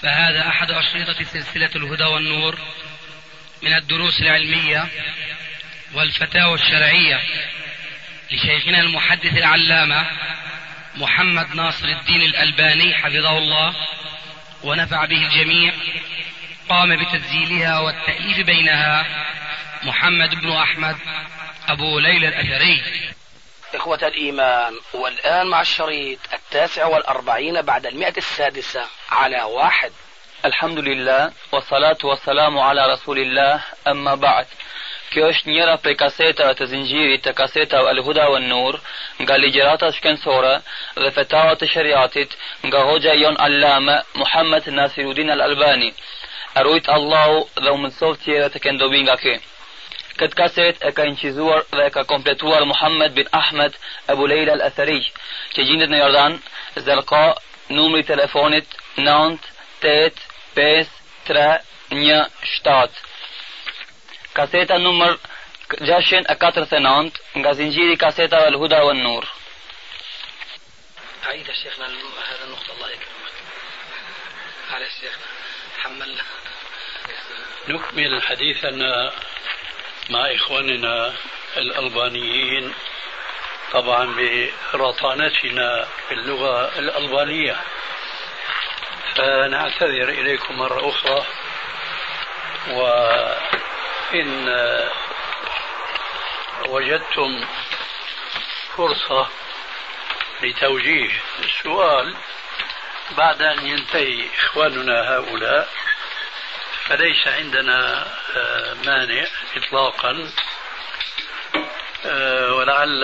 فهذا أحد أشرطة سلسلة الهدى والنور من الدروس العلمية والفتاوى الشرعية لشيخنا المحدث العلامة محمد ناصر الدين الألباني حفظه الله ونفع به الجميع. قام بتسجيلها والتأليف بينها محمد بن أحمد أبو ليلى الأثري. إخوة الإيمان، والآن مع الشريط 49 بعد 106 على 1. الحمد لله والصلاة والسلام على رسول الله. أما بعد. Kjo është njëra prej kasetave të zinxhirit të kasetave Al-Huda wan Nur nga ligjërata shkencore dhe fetavat të shariatit nga hoxha jon Allama Muhammad Nasiruddin Al-Albani. Arujt Allahu dhe u mësoft tjera të kenë dobi nga ky. Këtë kaset e ka incizuar dhe e ka kompletuar Muhammad bin Ahmed Abu Leila Al-Athari, që gjendet në Jordan, Zalqa, numri i telefonit 9853117. Kaseta numër 649 nga zinxhiri kasetave Al-Huda wan Nur. عيد شيخنا هذا النقطة الله يكرمك. على شيخنا حملنا. نكمل حديثنا مع إخواننا الألبانيين، طبعا برطانتنا في اللغة الألبانية، فنعتذر إليكم مرة أخرى. وإن وجدتم فرصة لتوجيه السؤال بعد أن ينتهي إخواننا هؤلاء فليس عندنا مانع إطلاقا. ولعل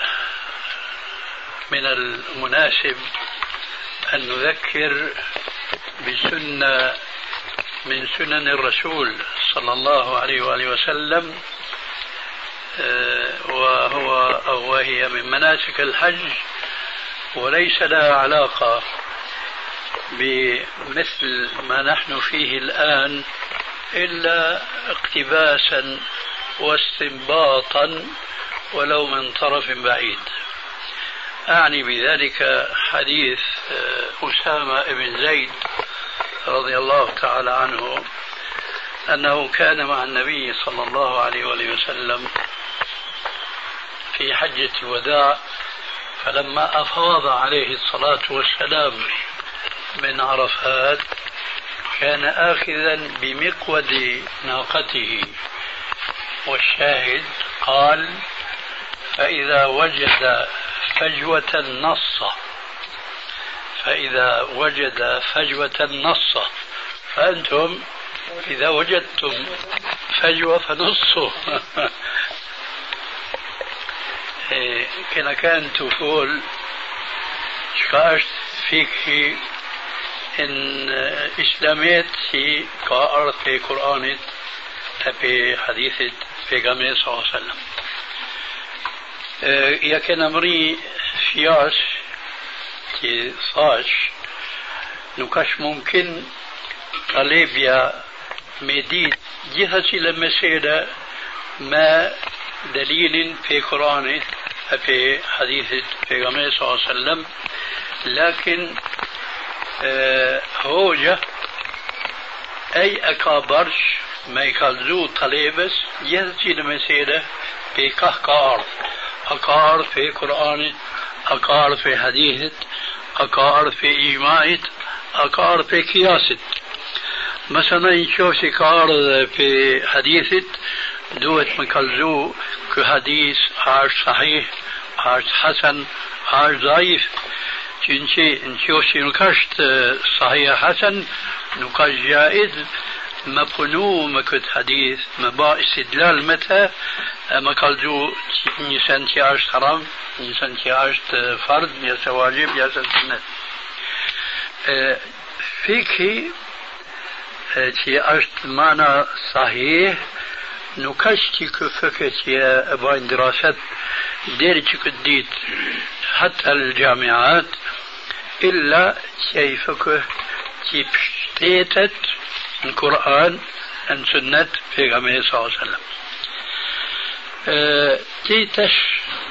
من المناسب أن نذكر بسنة من سنن الرسول صلى الله عليه وآله وسلم، وهي من مناسك الحج، وليس لها علاقة بمثل ما نحن فيه الآن إلا اقتباسا واستنباطا ولو من طرف بعيد. أعني بذلك حديث أسامة بن زيد رضي الله تعالى عنه أنه كان مع النبي صلى الله عليه وسلم في حجة الوداع، فلما أفاض عليه الصلاة والسلام من عرفات كان آخذا بمقود ناقته، والشاهد قال: فإذا وجد فجوة نص، فأنتم إذا وجدتم فجوة فنصوا. كان تقول شكاشت فيك إن إسلاميت هي كأرض في قرآن في حديث في جامعة صلى الله عليه وسلم. يا كان أمري فياش كي صاش نكاش ممكن طلبيا مديد جهة المسألة ما دليل في قرآن في حديث في جامعة صلى الله عليه وسلم، لكن هوجة أي أكابرش ما يكالزو طليبس يهدي المسيرة في كهكار أكار في قرآن، أكار في حديث، أكار في إيماء، أكار في قياس. مثلا يشوف كار في حديث دوت مكالزو كحديث عاش صحيح، عاش حسن، عاش ضعيف. نشوف نكشت صحيح حسن نكاش جائز مبنو مكت حديث مبا استدلال متى مكالزو نيسان تياش حرام، نيسان تياش فرض، يا واجب، يا سنة. فيكي تياش معنى صحيح نكشتي كفكت يا أبوين دراسات ديرتي كديت حتى الجامعات إلا كيفك تبشتيتت القرآن عن سنة في جامعة صلى الله عليه وسلم. تيتش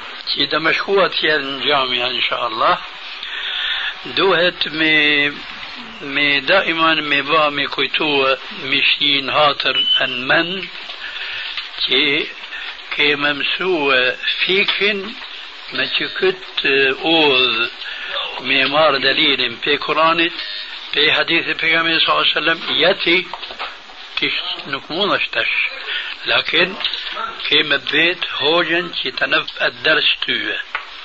تيدا مشكوة الجامعة إن شاء الله دوهت me daiman me ba me kujtua mishin hatër në mend që ke më mësua fikin me që këtë udhë me marrë dalilin pe Kuranit, pe hadithin pejgamberit sallallahu alaihi wasallam, jeti kish nuk mund është tash, lakin ke me vet hoxhën që të nëf atë ders tyje.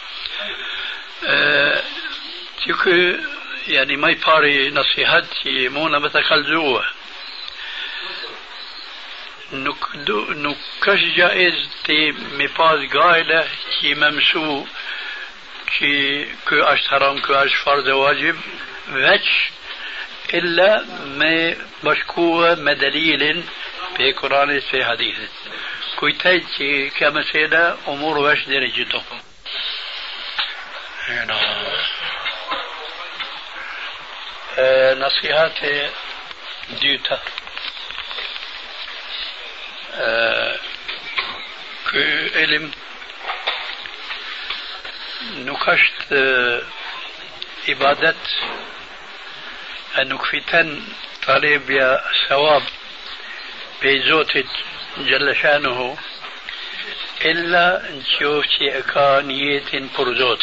Që kë يعني ما يباري نصيحات مونا بتكالزوه نكش جائز تي ميباز قايلة كي ممسو كي كو أشت حرام كو أشت فرض واجب وش إلا ما بشكوه مدليل في قرآن في حديث كويتاي كي كمسيلة أمور وش درجته نصيحات ديوتا كعلم نكشت عبادة نكفتن طالب يا ثواب بيزوت جل شانه إلا نشوف شيء أكانية برزوت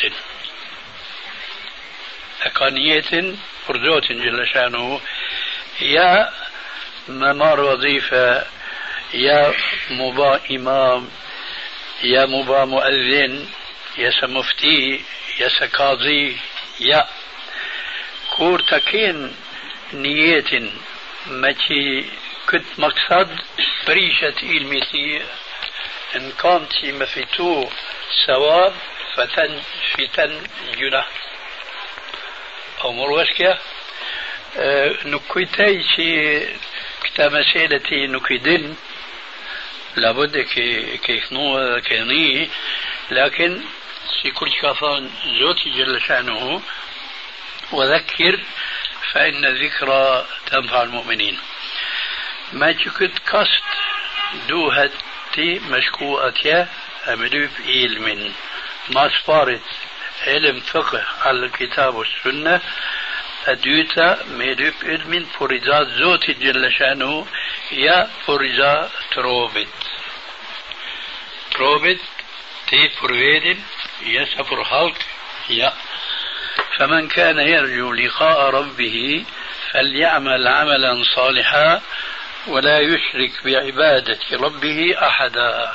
أكانية برزوت جل شانه يا ممار وظيفة يا مبا إمام يا مبا مؤذن يا سمفتي يا سقاضي يا كور تكين نية ماشي كنت مقصد بريشة علمتي إن كانت مفتو ثواب فتن فتن جناح أو مروشكة نكويتاي شي كتا مسألتي نكيدن لابد كي يخنوه كيني لكن في كل كافان زوتي جل شأنه وذكر فإن الذكرى تنفع المؤمنين ما تكت كست دوهتي مشكوءتي أمدوب علم ما سفارت علم فقه على الكتاب والسنة أدوتا مدوب علم فرزات زوتي جل شأنه يا فرزا تروبت تي فرويد يا سفر هالك يا فمن كان يرجو لقاء ربه فليعمل عملا صالحا ولا يشرك بعبادة ربه أحدا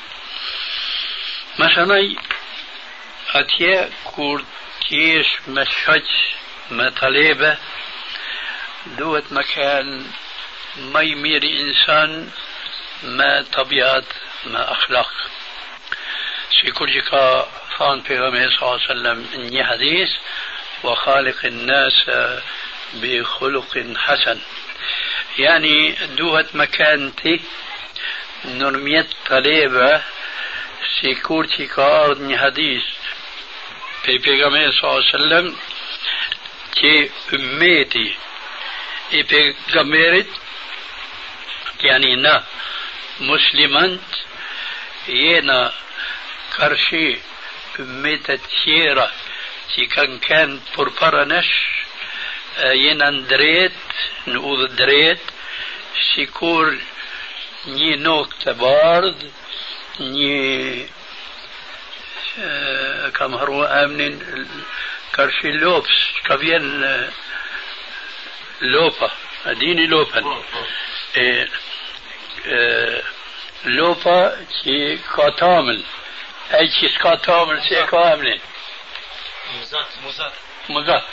مثلا أتيا كورتيش مشهج ما طلبة دوت مكان ما يمير إنسان ما طبيعة ما أخلاق سيكون جكا فان بيغمي صلى الله عليه وسلم إني حديث وخالق الناس بخلق حسن يعني دوت مكانتي نرميت طلبة سيكون جكا أرض حديث بيغمي صلى الله عليه وسلم كي أميتي بيغميرت يعني نا مسلمانت ينا كرشي أميتة تيرا كي كان بربرنش ينا ندريت نقول دريت سيكور ني نوك تبارد ني كم هرو آمنين كرشي لوبس كفين لوبا أديني لوبا لوبا كي كاتامل أي شيء كاتامل سي كامل مزات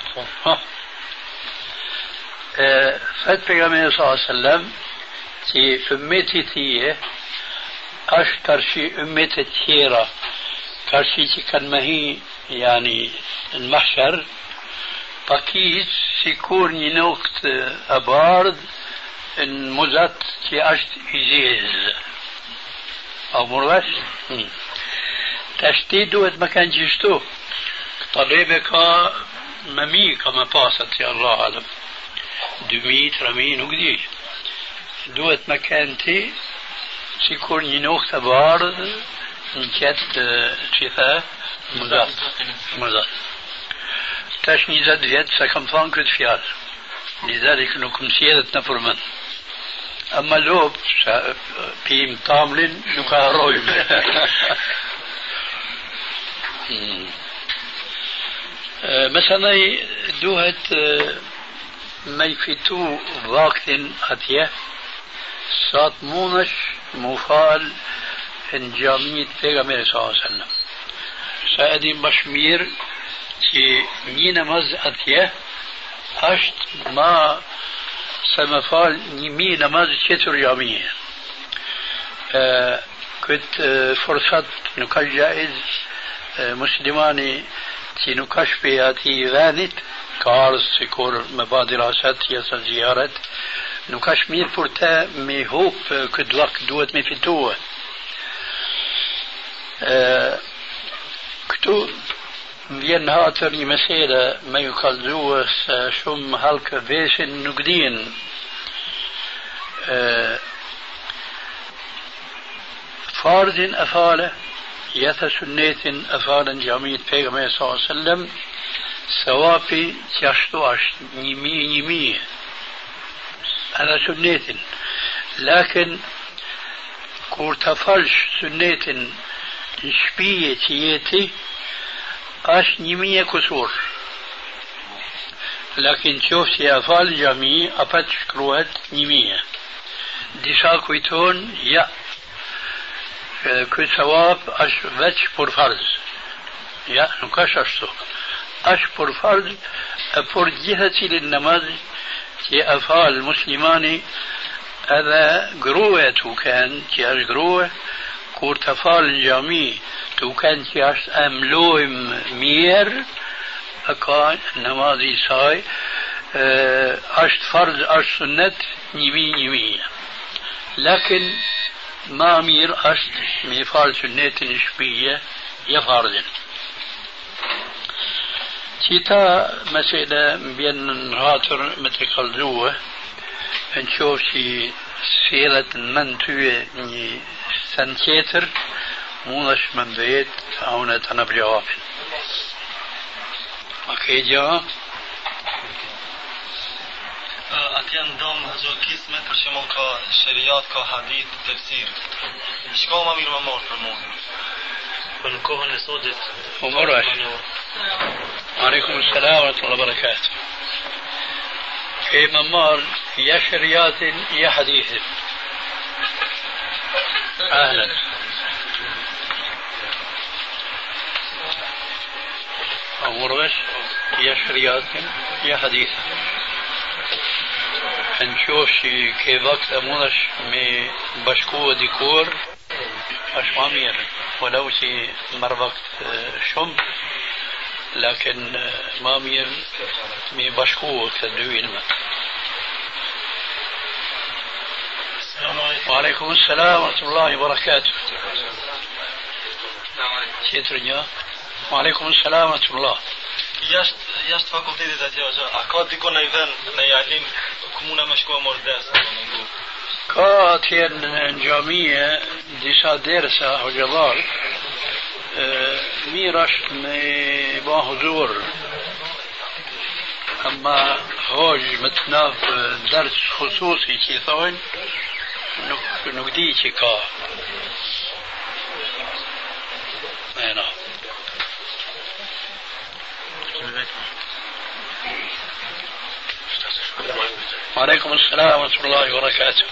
فات بيغمبر صلى الله عليه وسلم في أمتي تيه أشتر شي أمتي تيرا كرشي كان مهي يعني المحشر باكيز سيكون نوقت أبارد المزات كي أشت إزيز أو مرغش تشتيد وقت ما كان جشتو طلبك ممي كما باست يا الله أعلم 200 نقدي دوت مكانتي سيكون ينوخت بارد نكت شفاء مزات تشني زد فيت سكم فان كد فيال لذلك نكون سيادة نفرمن أما لوب بيم طاملين نكا رويب مثلا دوهت ما يفتو وقت أتيه سات مونش مفال إن جامعة پیغمبر صلى الله عليه وسلم سأدي مشمير كي ني نماز أتيه أشت ما سمفال نيمي نماز چطور جامعة كنت فرصة نكاش جائز مسلماني كي نكاش بياتي غانت كارس سيكور مبادرات يا زيارة نكاش مير بورتا مي هوب كدلق دوت مي فتوه كتو vjen hatër një mesele me ju kallëzue se shumë halkë veshin nuk din fardin e fale jethe sunnetin e falen gjamit pejgamber sallallahu alaihi wasallam sawapi që ashtu është një edhe sunnetin lakin kur të falsh sunnetin në shpije që jeti أش نيمية كسور لكن شوف يا فال جامي أبد شكروات نيمية ديشا كويتون يا كوي ثواب أش فتش بور فرض يا نكاش أشتو أش بور فرض بور جهتي للنماذج كي أفعال المسلماني هذا قروة كان كي أش قروة كور تفال جامي تو كان تياش أملوهم مير أكان نمازي ساي أشت فرض أشت سنة نيمية لكن ما مير أشت ميفال سنة نشبية يفرض تيتا مسألة بين هاتر متقلزوه نشوف شي سيرة من توي سنتيتر مونش من بيت عونة أنا بجواب أوكي جواب أتيان دام هزو كيس متر شمال كا شريعات كا حديث تفسير شكو ما مير ممار فرمون بنكوه نسودت ومرش عليكم السلام ورحمة الله وبركاته في ممار يا شريعات يا حديث أهلا أمرش يا شريعات يا حديث نشوف شي كي وقت أمونش مي بشكوه ديكور أشمامير ولو شي مر وقت شم لكن مامير مي بشكوه كدوين ما وعليكم السلام ورحمة الله وبركاته شيترنيا وعليكم السلام ورحمة الله Jashtë fakultetit atje ose a ka dikon në vend në Jalin ku muna me shkuar mordes? Ka atje në xhamie disa dersa hoxhallar mirë është me ba huzur ama hoj me të nav ders khususi që i thonë nuk di që ka no. وعليكم السلام ورحمة الله وبركاته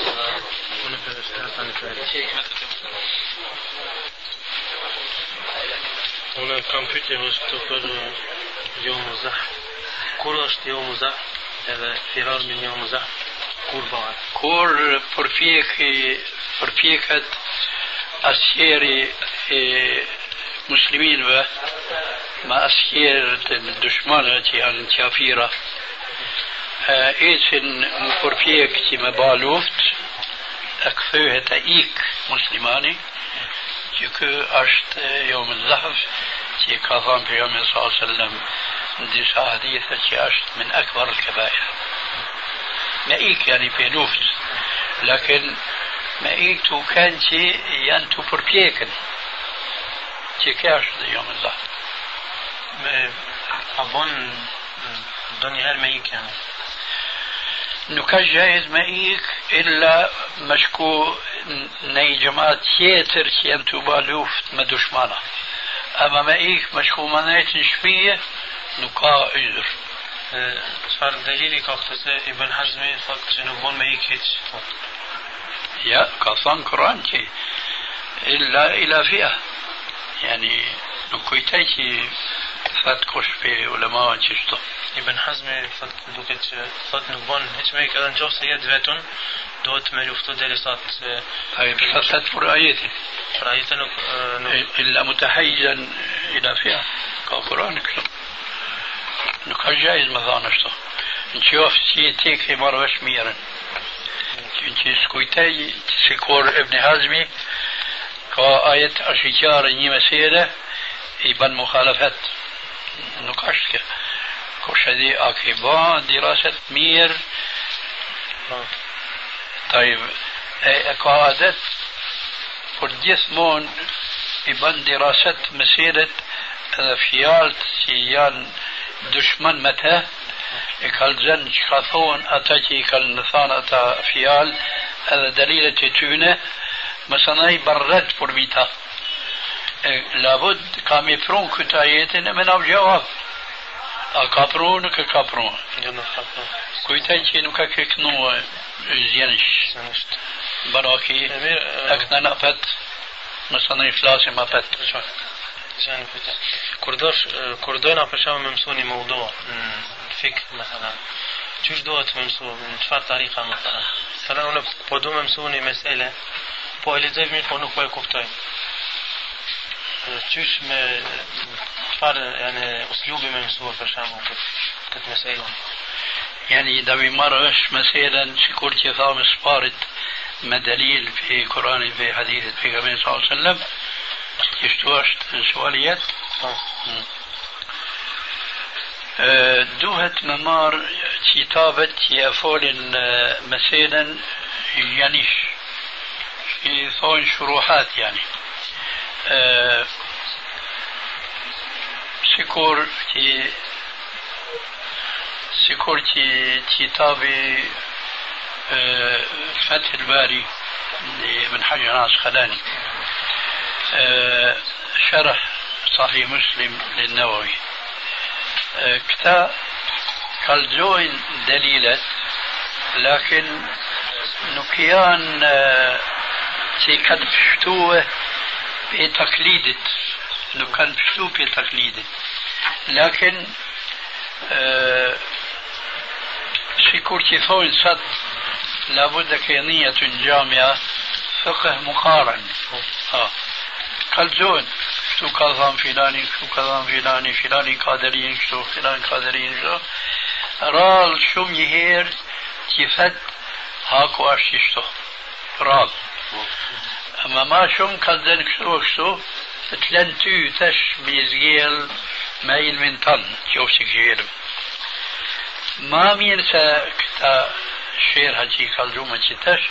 هنا كم فتح واستقر يوم الزحف كل أشت يوم الزحف هذا فرار من يوم الزحف كل بعد كل فرفيكت أسيري مسلمين و ما أسير الدشمنة يعني كافيرة إيسن مفرفيك كما بالوفت أكثوه تأيك مسلماني كيكو أشت يوم الزحف كي كافان في يوم صلى الله عليه وسلم ديسا حديثة كي أشت من أكبر الكبائر مأيك يعني في نوفت لكن مأيك تو كان كي ينتو فرفيكن كي كاشت يوم الزحف أظن الدنيا هل مأيك يعني nuk ka gjajz me ik illa me shku në një xhamat tjetër që janë të ba luft me dushmana. Ama me ik me shku më nejtë në shpije, nuk ka ydhër. Çfarë dalili ka këtu se Ibn Hazmi thotë që nuk bën me ik hiç? Ja, ka thënë Kur'an që illa fia. Yani nuk kujtoj që thot kush pe ulema që shto. Ibn Hazmi thotë duket që thotë nuk bën hiç me ik edhe nëse jetë vetun, duhet me luftu derisa se ai thot për ajetin. Për ajetin nuk illa mutahayyan ila fia. Ka Kur'an këtu. Nuk ka gjajz me dhanë ashtu. Në qoftë që ti ke marrë vesh mirën. Që s'kujtej si kur Ibn Hazmi ka ajet ashikare një mesele i ban mukhalafet. Nuk ashtë kjo. Kush e di a ke ba diraset mirë. Tajb e ka adet për gjithmonë i ban diraset meselet edhe fjalët që janë dushman me te e kalëzën që ka thonë ata që i kalë në thanë ata fjalë edhe dalilet e tyne mësëna i barret për vita labud ka mi prun këtë ajetin e me në gjavab a ka prun nuk e ka prun kujtaj që nuk ka këknu zjenisht bara ki e këna në apet mësëna i flasim apet kur dojna për shkak me mësoni mawdu fik mesela çish duhet me mësu në çfarë tarika mesela sana unë po do me mësoni mesele po e lexoj mirë po nuk po e kuptoj çish me çfarë yani uslubi me mësu për shkak këtë mesele yani da vi marrësh meselen sikur që thamë sparit me dalil fi Kur'ani fi hadithit pejgamberit sallallahu alaihi wasallam kështu është në sualijet duhet me marë kitabet që e folin meselen janish që i thonë shuruhat yani sikur që kitabi Fath al-Bari من حجر عسقلاني شرح صحيح مسلم للنووي كتا كالجوين دليلة لكن نكيان شي كان بشتوه بتقليدت نكان بشتوه بتقليدت لكن شكور كيفون صد لابد كينية جامعة فقه مقارن كالجون شو كذا فلاني شو كذا فلاني فلاني قادرين شو فلان قادرين شو رال شو ميهر كيفت هاكو أشيشتو رال أما ما شو كذا شو تلنتو تش بيزجيل مايل من طن شوف سجيل ما ميرسا كتا شير هجي كالجومة تش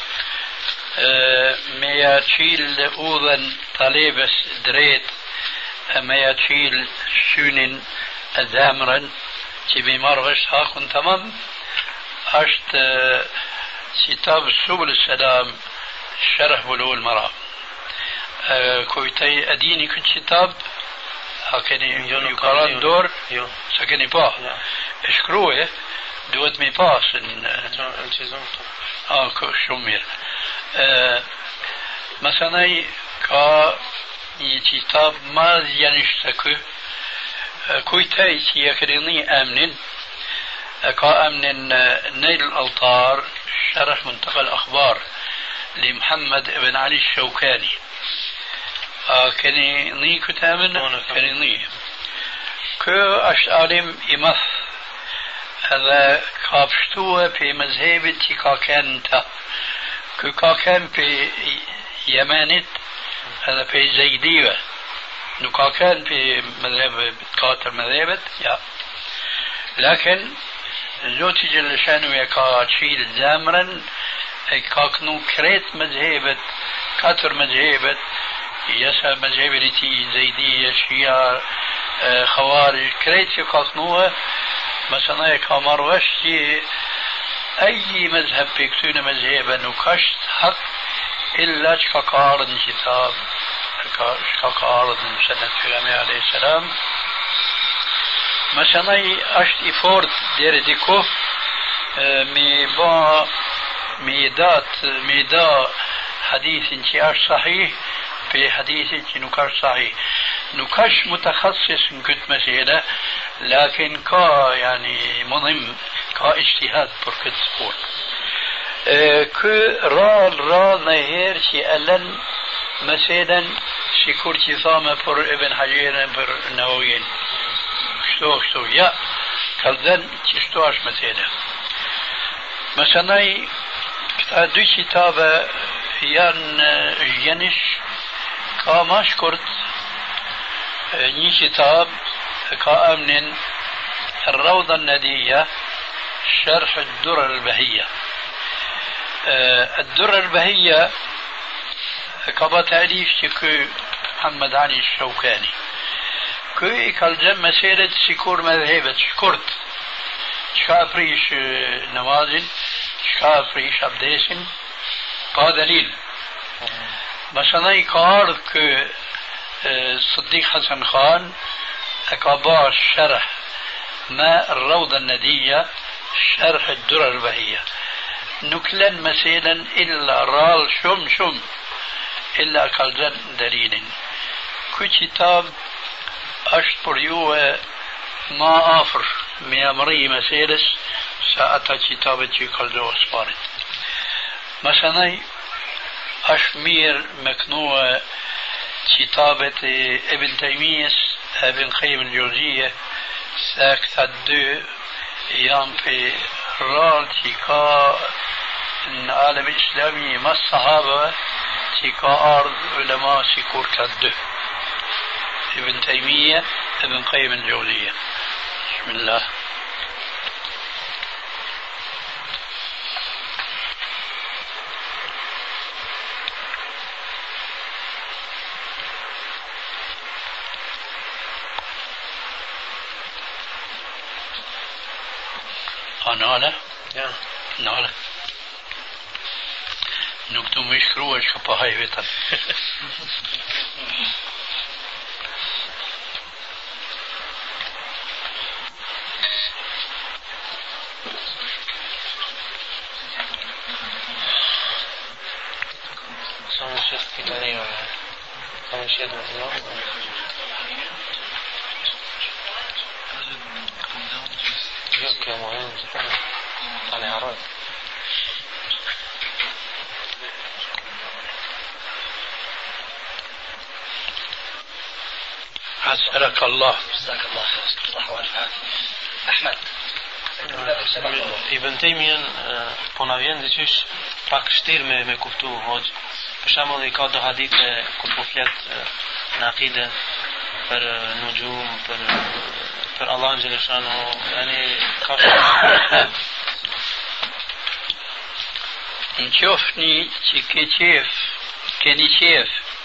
me ja qil udhen talebes drejt me ja qil synin e zemrën që mi marrësh hakun tamam është kitab Subul Salam Sharh Bulugh al-Maram kujtej e dini këtë kitab a keni ju karan dor sa keni pa e shkruaj duhet me pas në shumë mirë مثلا ka një kitab madh janisht të kë kujtej që e kërini emnin ka emnin Nail al-Awtar Sharh Muntaqa al-Akhbar li Muhammad ibn Ali al-Shawkani keni një këtë emin keni një kë është alim i math edhe ka pështue për mëzhebit që ka kënë ta ka kënë për Jemenit edhe për Zejdive nuk ka kënë për mëdhebet katër mëdhebet ja lakin Zoti Gjellëshanu e ka qilë zemrën e ka kënu kret mëdhebet katër mëdhebet jesa mëdhebet i ti Zejdije, Shia, Khawarij kret që ka kënu mësëna e ka marrësh që أي مذهب بيكتون مذهبا نكشت حق إلا شكاكارد الكتاب شكاكارد من سنة النبي عليه السلام مثلا أشت إفورت دير ديكو ميدا حديث انتي أش صحيح في حديث انتي نكاش صحيح نكاش متخصص من كنت مسيلة لكن كا يعني مهم كا اجتهاد بركت سبور كو رال نهير شي ألن مثلا شكور ثامة بر ابن حجير بر النوويين شتو يا كالدن تشتوش مثلا دو كتابة ينش كاماش كرت ني كتاب كامن الروضة الندية شرح الدرر البهية الدرر البهية كابا تأليف شكو محمد علي الشوكاني كوي كالجم مسيرة سيكور مذهبة شكرت شافريش نمازل شافريش عبديسن قا دليل مثلا كارد كو صديق حسن خان أكاباش شرح ما الروضة الندية شرح الدرر البهية نكلا مثلا إلا رال شم إلا كالجن دليل كو كتاب أشطر يوه ما آفر ميامري مسيرس ساعتا كتابة كالجو أسفارت مثلا أشمير مكنوة كتابة ابن تيمية ابن قيم الجوزية ساكتا دو يام في رال تيكا العالم الإسلامي ما الصحابة تيكا أرض علماء سيكور كدو ابن تيمية ابن قيم الجوزية بسم الله ناله ناله نكتب مشروع شبهاي بيتن حسنك الله جزاك الله خير صح والعافية أحمد Ibn Taymiyan po na vjen diçysh pak vështirë me kuptu hoxh. Për shembull i ka do hadithe kur po flet në akide për nujum, për Allah xhaleshano, yani ka نشوفني كيني كيف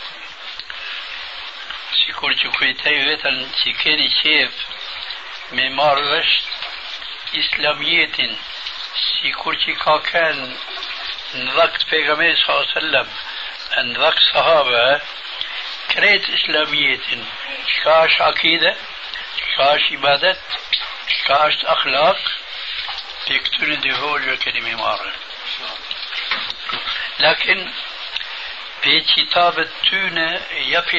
سيكون شكويتي ويتن كيني كيف ممار رشد إسلامية سيكون كان نذكت بيغمبر صلى الله عليه وسلم نذكت صحابة كريت إسلامية شكاش عقيدة شكاش عبادة شكاش أخلاق بيكتون دهول وكلمة مارة لكن في كتابة تونة يفي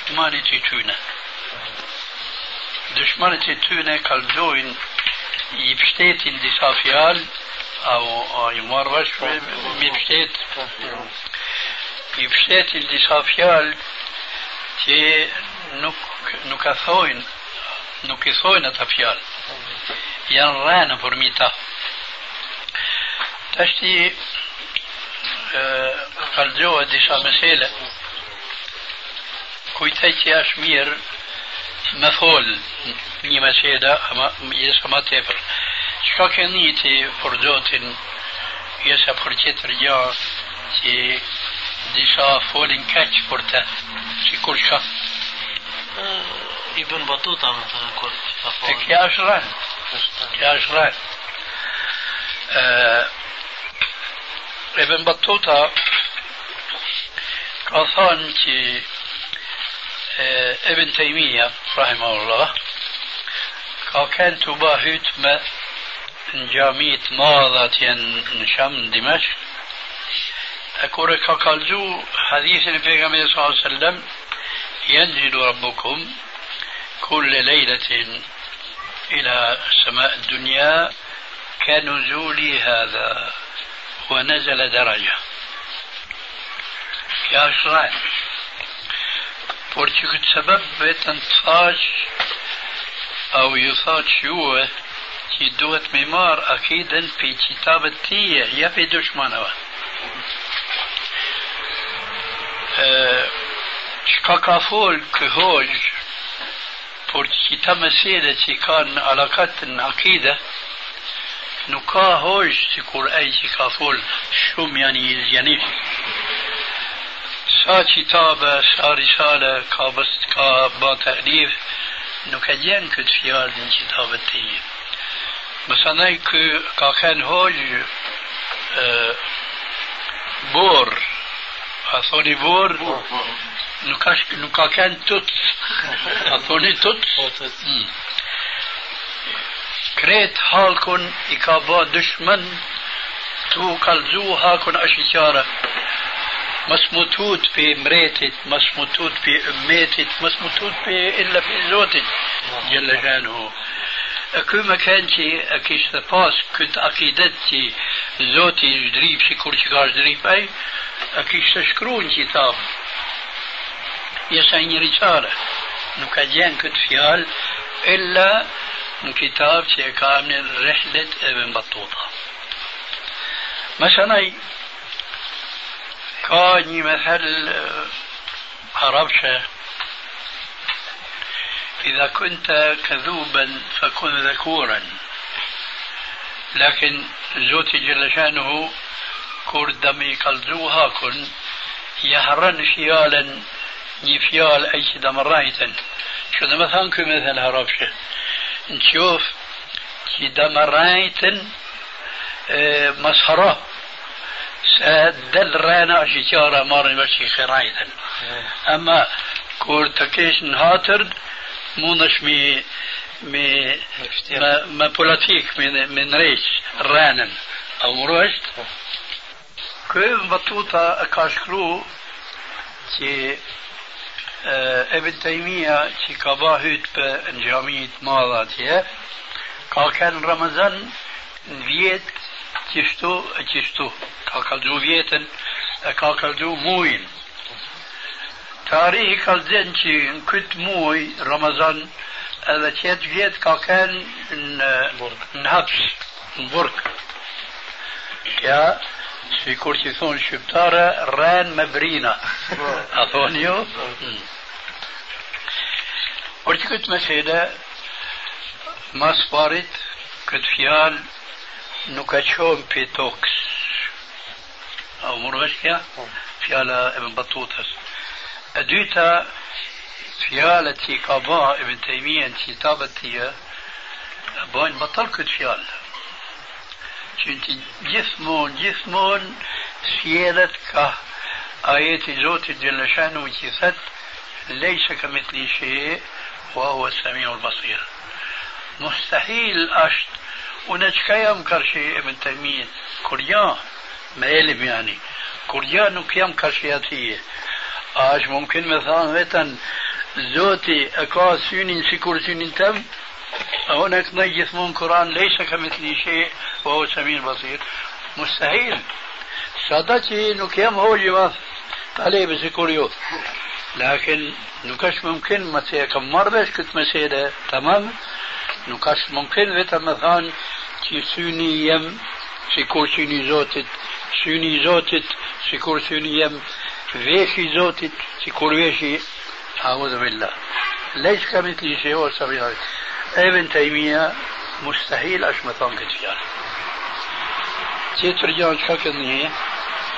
دشمانة تونة كالجوين يبشتيت disa fjalë او يمر باش يبشتيت يبشتيت disa fjalë që nuk e thojnë nuk i thojnë ata fjalë janë rënë për mita tashti kalzohet disa mesela kujtaj që është mirë me fol një mesela ama jesë ma tepër çka ke niti për Zotin jesë për qëtër gjë që disa folin kaq për të sikur çka Ibn Battuta më të kur kja është rënë ابن بطوطة قال ابن تيمية رحمه الله كان تباهت ما جامية ماضة نشام دمشق أقول كقالجو حديث النبي صلى الله عليه وسلم ينزل ربكم كل ليلة إلى سماء الدنيا كنزولي هذا ونزل درجة يا شرائع ورشك سبب تنتفاش أو يصاد شيوه كي دوت ميمار أكيدا في كتاب التية يا في دشمنه شكا كافول كهوج por këta mesele që kanë alakat në akide, nuk ka hojsh si kur ai që ka fol shumë janë i zjanisht. Sa qitabe, sa risale, ka ba ta'lif, nuk e gjenë këtë fjallë në qitabe të tij. Mësanaj kë ka kanë hojsh bor, a thoni bor, nuk ka kanë tut, a thoni tut, kret halkun i ka ba dëshmën tu kalzu hakun ashqara mas mutut pe mretit, mas mutut pe ummetit, mas mutut pe illa pe zotit jelle shanuhu. Ky më kanë që e kishte pas këtë akidet që Zoti zhdrip sikur që ka zhdrip ai, e kishte shkruar në kitab. Jesa një risale, nuk ka gjenë këtë fjalë illa në kitab që e ka në rehlet e Ibn Battuta. Mësanaj, ka një methel arabshe إذا كنت كذوبا فكن ذكورا لكن زوتي جل شانه كور دمي قلزوها كن يهرن فيالا يفيال أي شد مرايتا شو ده مثلا كمثل هربشة نشوف كده مرايتا مسخرة سادل رانا شجارة مارن بشي خرايتا أما كور تكيش نهاترد مونش ما بوليتيك من ريش رانن او مروشت كيف بطوطة كاشكرو كي ابن تيمية كي كباهت بجامعة ماضاتية كان رمضان فيت تشتو كالدو فيتن كالدو موين تاريخ كالدين كي كنت موي رمضان هذا تيت فيت كان نهبس برك يا في كرسي ثون شبتارة ران مبرينا أثونيو ورتي كنت مسيدة ما سبارت كنت فيال نكاتشوم بيتوكس أو مروشيا فيالا ابن بطوطة أدوتا فيالتي قضاء ابن تيمية كتابتي بوين بطل كنت فيال كنت جثمون سيالت كآيات زوت جل شانه وكثت ليس كمثل شيء وهو السميع البصير مستحيل أشت ونجكيام كرشي ابن تيمية كوريان ما يلم يعني كوريان كيام كرشياتية اش ممكن مثلا ويتن زوتي اكا سنين سيكور سنين تم هناك نجث من قرآن ليس كمثل شيء وهو سميع بصير مستحيل سادتي نكيم هو جواز عليه بسيكوريو لكن نكاش ممكن مثلا كم مرة كنت مسيدة تمام نكاش ممكن ويتن مثلا كي سني يم سيكور سني زوتت سيكور سني يم فيشي زوتت سيكور فيشي أعوذ بالله ليس كمثل شيء هو السميع ابن تيمية مستحيل أشمثان كتير كيف رجعت شكلني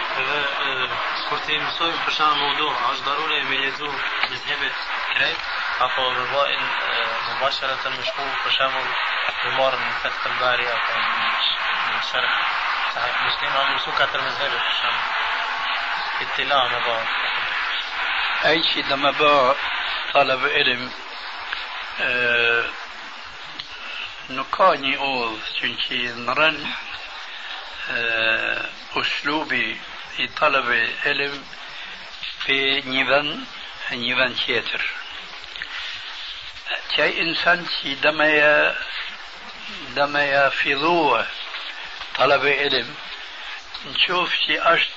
كنت مسوي بشان موضوع عش ضروري ميزو نذهبت كريت عفوا بالرائن مباشرة مش هو فشامل بمار من فتح الباري أو من شرح صحيح مسلم عم مسوكة المذهب فشامل اطلاع مبار أي شيء لما با طلب علم نكاني أول چونكي نرن أسلوبي في طلب علم في نيفان تيتر كي إنسان كي دميا في ضوء طلب علم نشوف شي أشت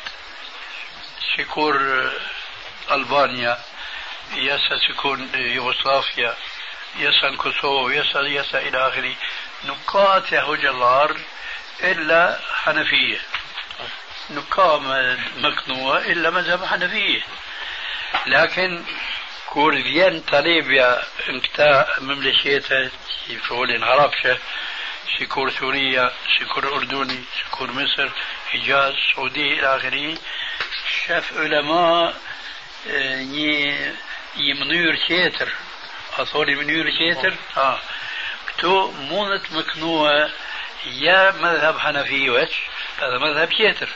شكور ألبانيا يسا سكون يوغوسلافيا يسا كوسوفو يسا إلى آخره نقاط هجلار إلا حنفية نقاط مكنوة إلا مذهب حنفية لكن كور فين طالبيا انكتا مملكيتها يفعلين عربشة شكور سوريا شكور أردني شكور مصر حجاز سعودية إلى آخره شاف علماء يمنور كيتر أصولي منور كيتر كتو مونت مكنوة يا مذهب حنفي وش هذا مذهب كيتر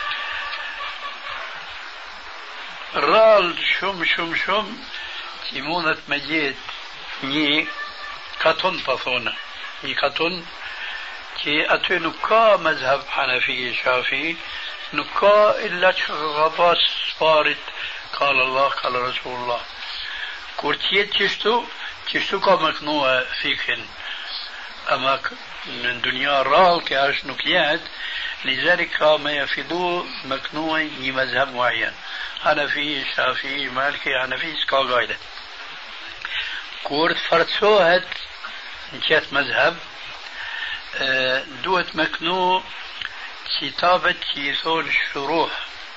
رال شم تيمونة مجيت ني كاتون بثونا ني كاتون كي أتو نكا مذهب حنفي شافي نكا إلا غباس فارد قال الله قال رسول الله كورتيت تشتو كمكنوة فيكن أما من دنيا رال كأش نكيات لذلك ما يفيدو مكنوة مذهب معين حنفي شافعي مالكي حنفي سكا قايدة كورت فرتسوهت نكيت مذهب دوت مكنو كتابة يثون الشروح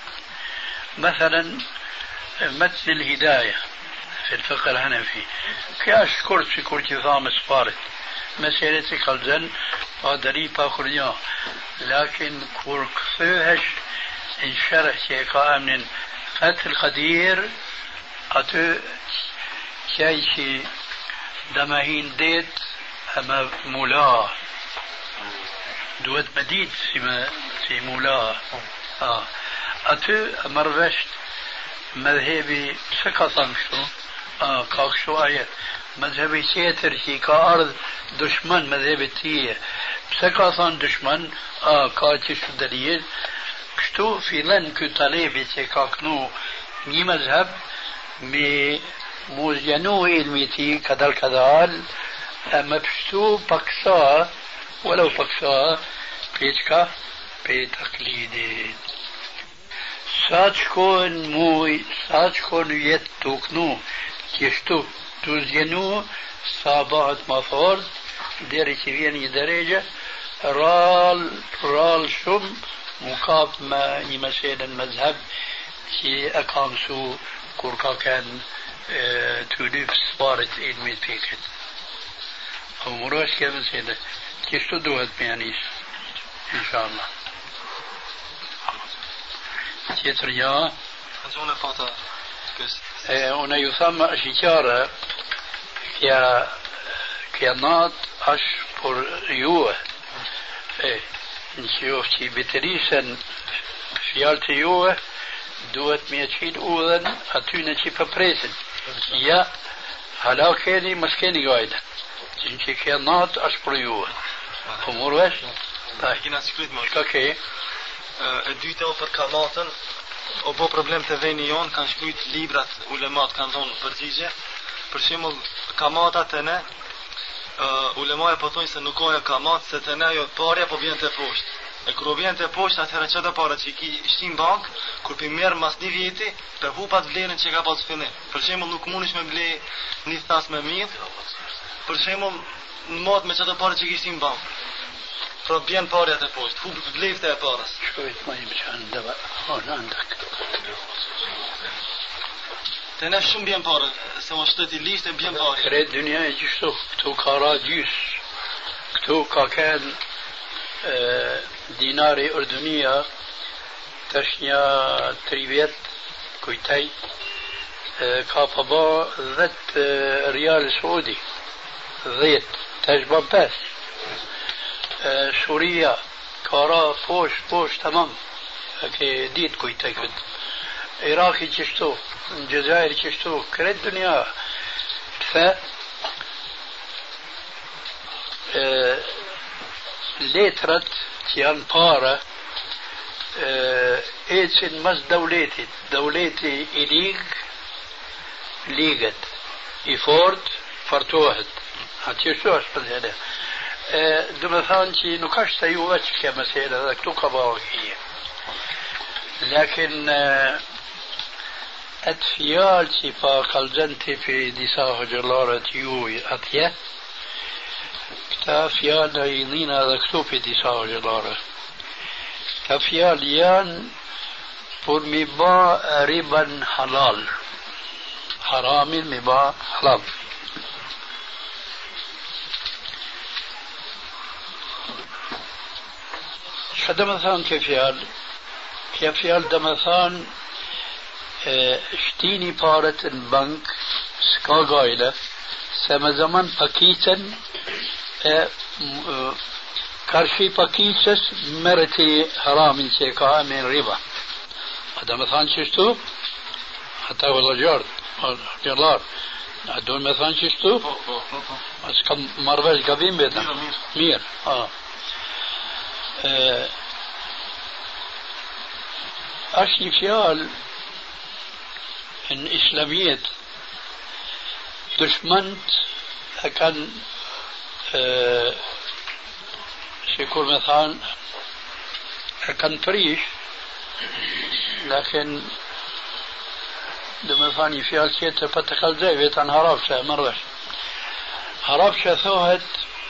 مثلا متن الهداية في الفقه الحنفي كاش كورت في كورت ثام سبارت مسألة قلزن قادري باخريان لكن كورك فيهش انشرح شيء من فتح القدير أتو شيء دمهين ديت أما مولاه دوت مديد في مولاه أتو مرفشت مذهبي سكطان شو كاك شو آيات مذهبي سيتر شي كأرض دشمن مذهبي تيه سكطان دشمن كاتي شو دليل كشتو في لن كتاليبي سيكاكنو ني مذهب مي موزينو علميتي كدال كدال أما بشتو بكسا ولو بكسا بيتكا بتقليدي ساتشكون موي ساتشكون يتوكنو كشتو توزينو صابعت مفارد ديري كيفين درجة رال شم مقاب ما يمثل المذهب كي أقام سو كوركا كان توليف سبارت علمي فيكت أو مراش كمثل كشتو دوهد بيانيس إن شاء الله تيتر يا أنتم فاتا هنا يسمى شجارة كيانات أش بور يوه نشوفتي بتريسن فيالتي يوه دوت ميتشين أوذن أتونا شي ببريسن يا هلا كيني مسكيني قايدة جنشي كيانات أش بور يوه أمور وش؟ Kina skryt më. Okej. E dyta o për kamaten, o bo problem të veni jonë, kanë shkryt librat, ulemat kanë thonë përgjigje. Për shembull, kamatat e ne, ulemaja po thonë se nuk ka kamat, se të ne jo parja po vjen të poshtë. E kur vjen të poshtë, atëherë çdo parë që ki shtin bank, kur pi merr mas një viti, të hupat vlerën që ka pas fillim. Për shembull, nuk mundesh me ble një thas me mirë. Për shembull, në mod me çdo parë që ki shtin bank. Pra bjen parja të poshtë, hub vlefte e parës. شوية مي مشان دواء هون عندك Të ne shumë bjen parë, se o shteti lishtë e bjen parë. كريت الدنيا يجيشتو كتو كاراديوس كتو كان ديناري أردنية تشنيا تريبيت كويتاي كابابا ذات ريال سعودي زيت تجربة بس سوريا كارا فوش تمام كي ديت كوي تاكد عراقي تشتو الجزائر تشتو كل الدنيا ف ليترت تيان بارا ايتسن مس دولتي ليغت يفورد فرتوهد هاتيشوش بالهذا دمثان شي نكاش تيوش كمسألة ذاك تقباوكية لكن اتفيال شي فاقلزنتي في ديساه جلارة يوي اتيه كتافيال يضينا ذاك في ديساه جلارة كافيال يان pour مبا ربا حلال حرام مبا حلال شدمثان كيفيال دمثان شتيني بارة البنك سكا غايلة سما زمان باكيتن كارشي باكيتس مرتي حرام سيكا من ربا هذا مثلا ششتو حتى والله جلار هدول مثلا ششتو بس كم مرة قبيم بيتنا مير أشي فيال إن إسلامية دشمنت كان شيكون مثلا كان فريش لكن لما فاني فيال شيء فتخل زي بيتان هرابشة مرة هرابشة ثوهت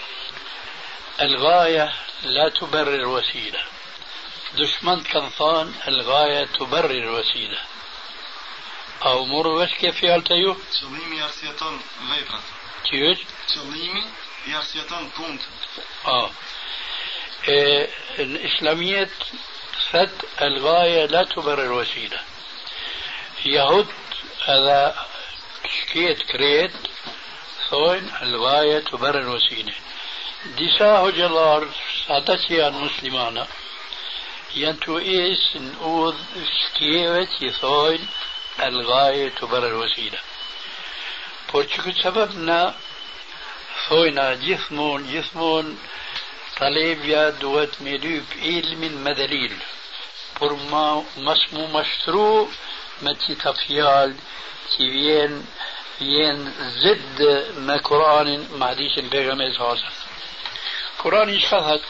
الغاية لا تبرر الوسيلة دشمن كنثان الغاية تبرر الوسيلة أو مر بس كيف يالتيو قëllimi i arsjeton veprat. كيف قëllimi i arsjeton punët. الإسلامية فت الغاية لا تبرر الوسيلة يهود هذا شكيت كريت ثوين الغاية تبرر الوسيلة ديساه جلار سادتي المسلمان ينتو إيس نقول شكيوة يثوين الغاية تبرر الوسيلة بورشكو سببنا ثوينا جثمون طليبيا دوت ميلوب علم مدليل برما مسمو مشروع متي تفيال تي ين زد ما قرآن ما حديث البيغمبر صلى الله عليه وسلم قرآن يشهد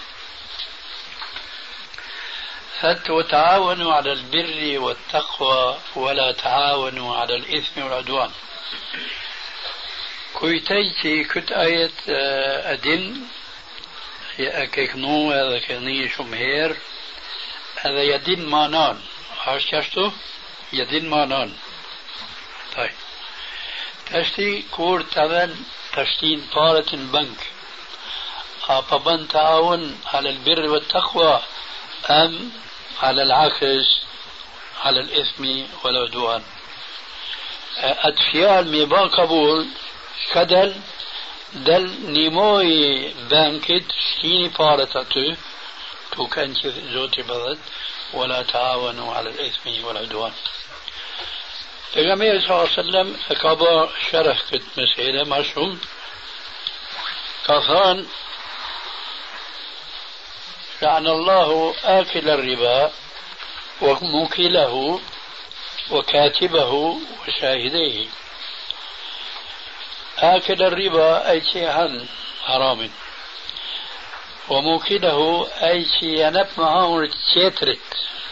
وتعاونوا على البر والتقوى ولا تعاونوا على الإثم والعدوان كويتيتي كت آية أدن يأكيكنو هذا كني شمهير هذا يدين مانان هاشتو يدين مانان طيب تشتي كور تمن تشتين طارة البنك أبابن تعاون على البر والتقوى أم على العكس على الإثم والعدوان أتفيال ميبا قبول كدل دل نيموي بانكت شيني بارتاتو تو كان زوتي بذد ولا تعاونوا على الإثم والعدوان النبي صلى الله عليه وسلم أكبر شرح كت مسألة مشهوم كثان لعن الله آكل الربا وموكله وكاتبه وشاهديه آكل الربا أي شيء حرام وموكله أي شيء ينب معه تشيترت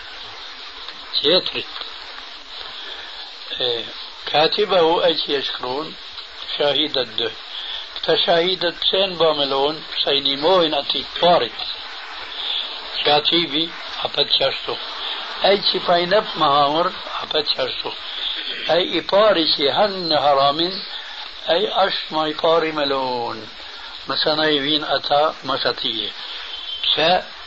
كاتبه أي شيء يشكرون شاهدة تشاهدة سين باملون سيني موين أتي بارت كاتبي أبد شرطه أي شيء فينب معه أبد شرطه أي إبارشي هن حرام أي أش ما يقاري ملون مثلا يبين أتا مشاتية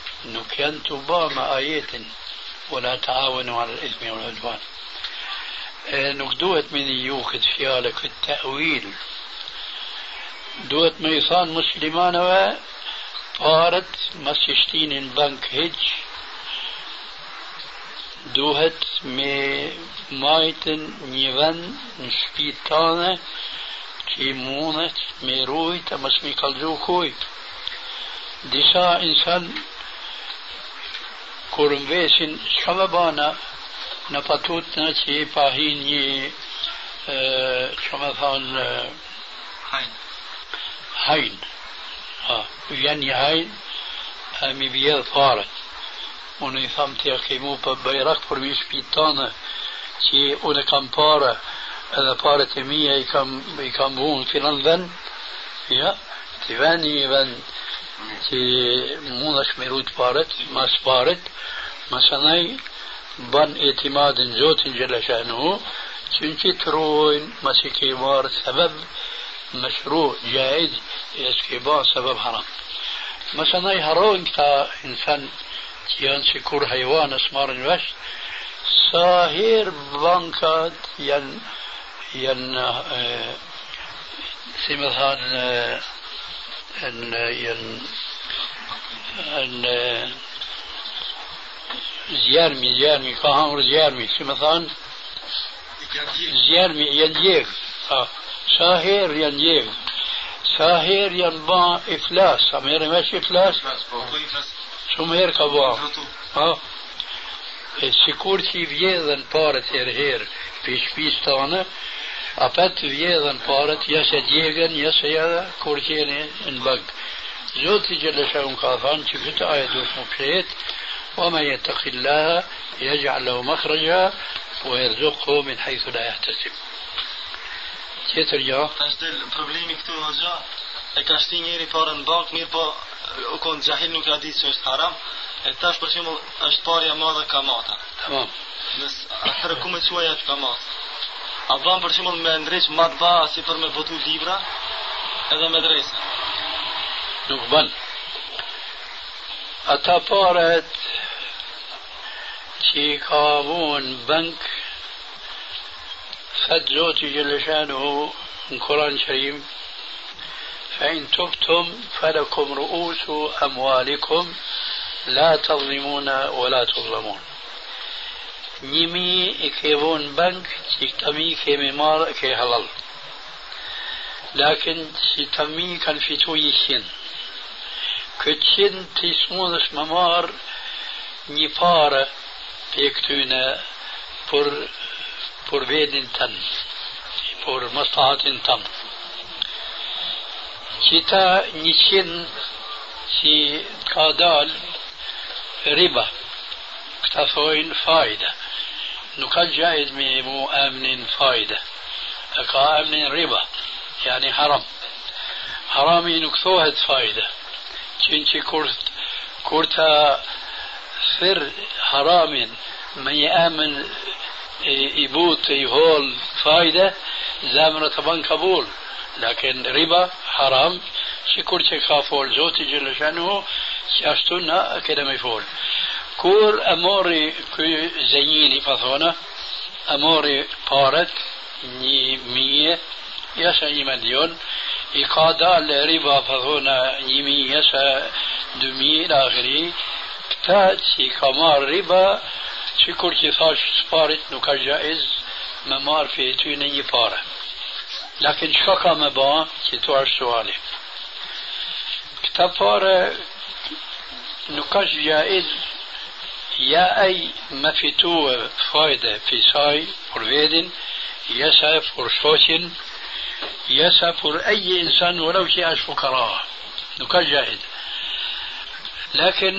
فنكينت بام آيات ولا تعاونوا على الإثم والعدوان nuk duhet me një këtë fjale, këtë ta'wil. Duhet me I thanë muslimanëve, parët mas që shtinin bank hiq, duhet me majtën një vend në shtëpitë tane që I mundet me rujt e mas me kallëzu kuj. Disa insan kur mvesin çka me bana në patutën që I pahin një që me thonë hajn. Janë një hajn e mi vjedh parët. Unë I tham të ja kemu për bajrak për mi shpitë tane që unë kam pare edhe parët e mija I kam bunë filan vend, ja, të vend një vend që mund është me rujt parët, mas parët, masanaj ban etimadin Zotin Gjeleshanu, që në që të rojnë, mas I ke marë sebeb مشروع جائز يسكبا سبب حرام مثلا يهرون كتا إنسان تيان سكور حيوان اسمار الوش ساهر بانكات ين سمثان زيارمي كهامر زيارمي سمثان زيارمي ينجيك ساهر ينجيب ساهر ينبع إفلاس أمير ماشي إفلاس شو مير كبا سيكور تي vjedhen paret herher për shpistane apet vjedhen paret jese djegen jese edhe kur qeni në bëg Zoti Gjeleshun ka thënë që këtë ajet duhet më pshet وما يتق الله يجعل له مخرجا ويرزقه من حيث لا يحتسب tjetër ja. Tash del problemi këtu hoxha, e ka shti njëri parën në bank, mirë po u konë gjahil nuk ja ditë që është haram, e tash për shembull është parja madhe kamata. Tamam. Nësë atërë ku me quaja të kamata. A ban për shembull me ndreq matba si për me botu libra edhe me dresa. Nuk ban. Ata paret që ka vuën bank فد زوجي جل شانه من القرآن الكريم فإن تبتم فلكم رؤوس أموالكم لا تظلمون ولا تظلمون نيمي كيبون بنك تكتمي كممار كي حلال لكن تكتمي كان في توي شين كتشين تسمونش ممار نيبار بيكتونا por vedin tën, por maslahatin tën. Qita 100 që ka dal riba, këta thojnë fajda. Nuk ka gjaiz me mu amnin fajda. E ka amnin riba, yani haram. Harami nuk thohet fajda. Që kur ta thir haramin me një amen يبوت يهول فايدة زامنة طبعا قبول لكن ربا حرام شكور شكافول زوتي جل شانه شاشتونا كده ميفول كور أموري كي زيني فثونا أموري بارت ني مية يسا يمليون إقادة لربا فثونا ني يسا 2000 آخري تاتي كمار ربا شكور që thash sparit nuk ka gjaiz me marë për e ty në një pare. Lakin çka ka me ba, që tu është suali. Këta pare nuk ka gjaiz ja aj me fitu fajde për saj, për vedin, jesa për shoqin, jesa për eji insan ولو që është fukara. Nuk ka gjaiz. Lakin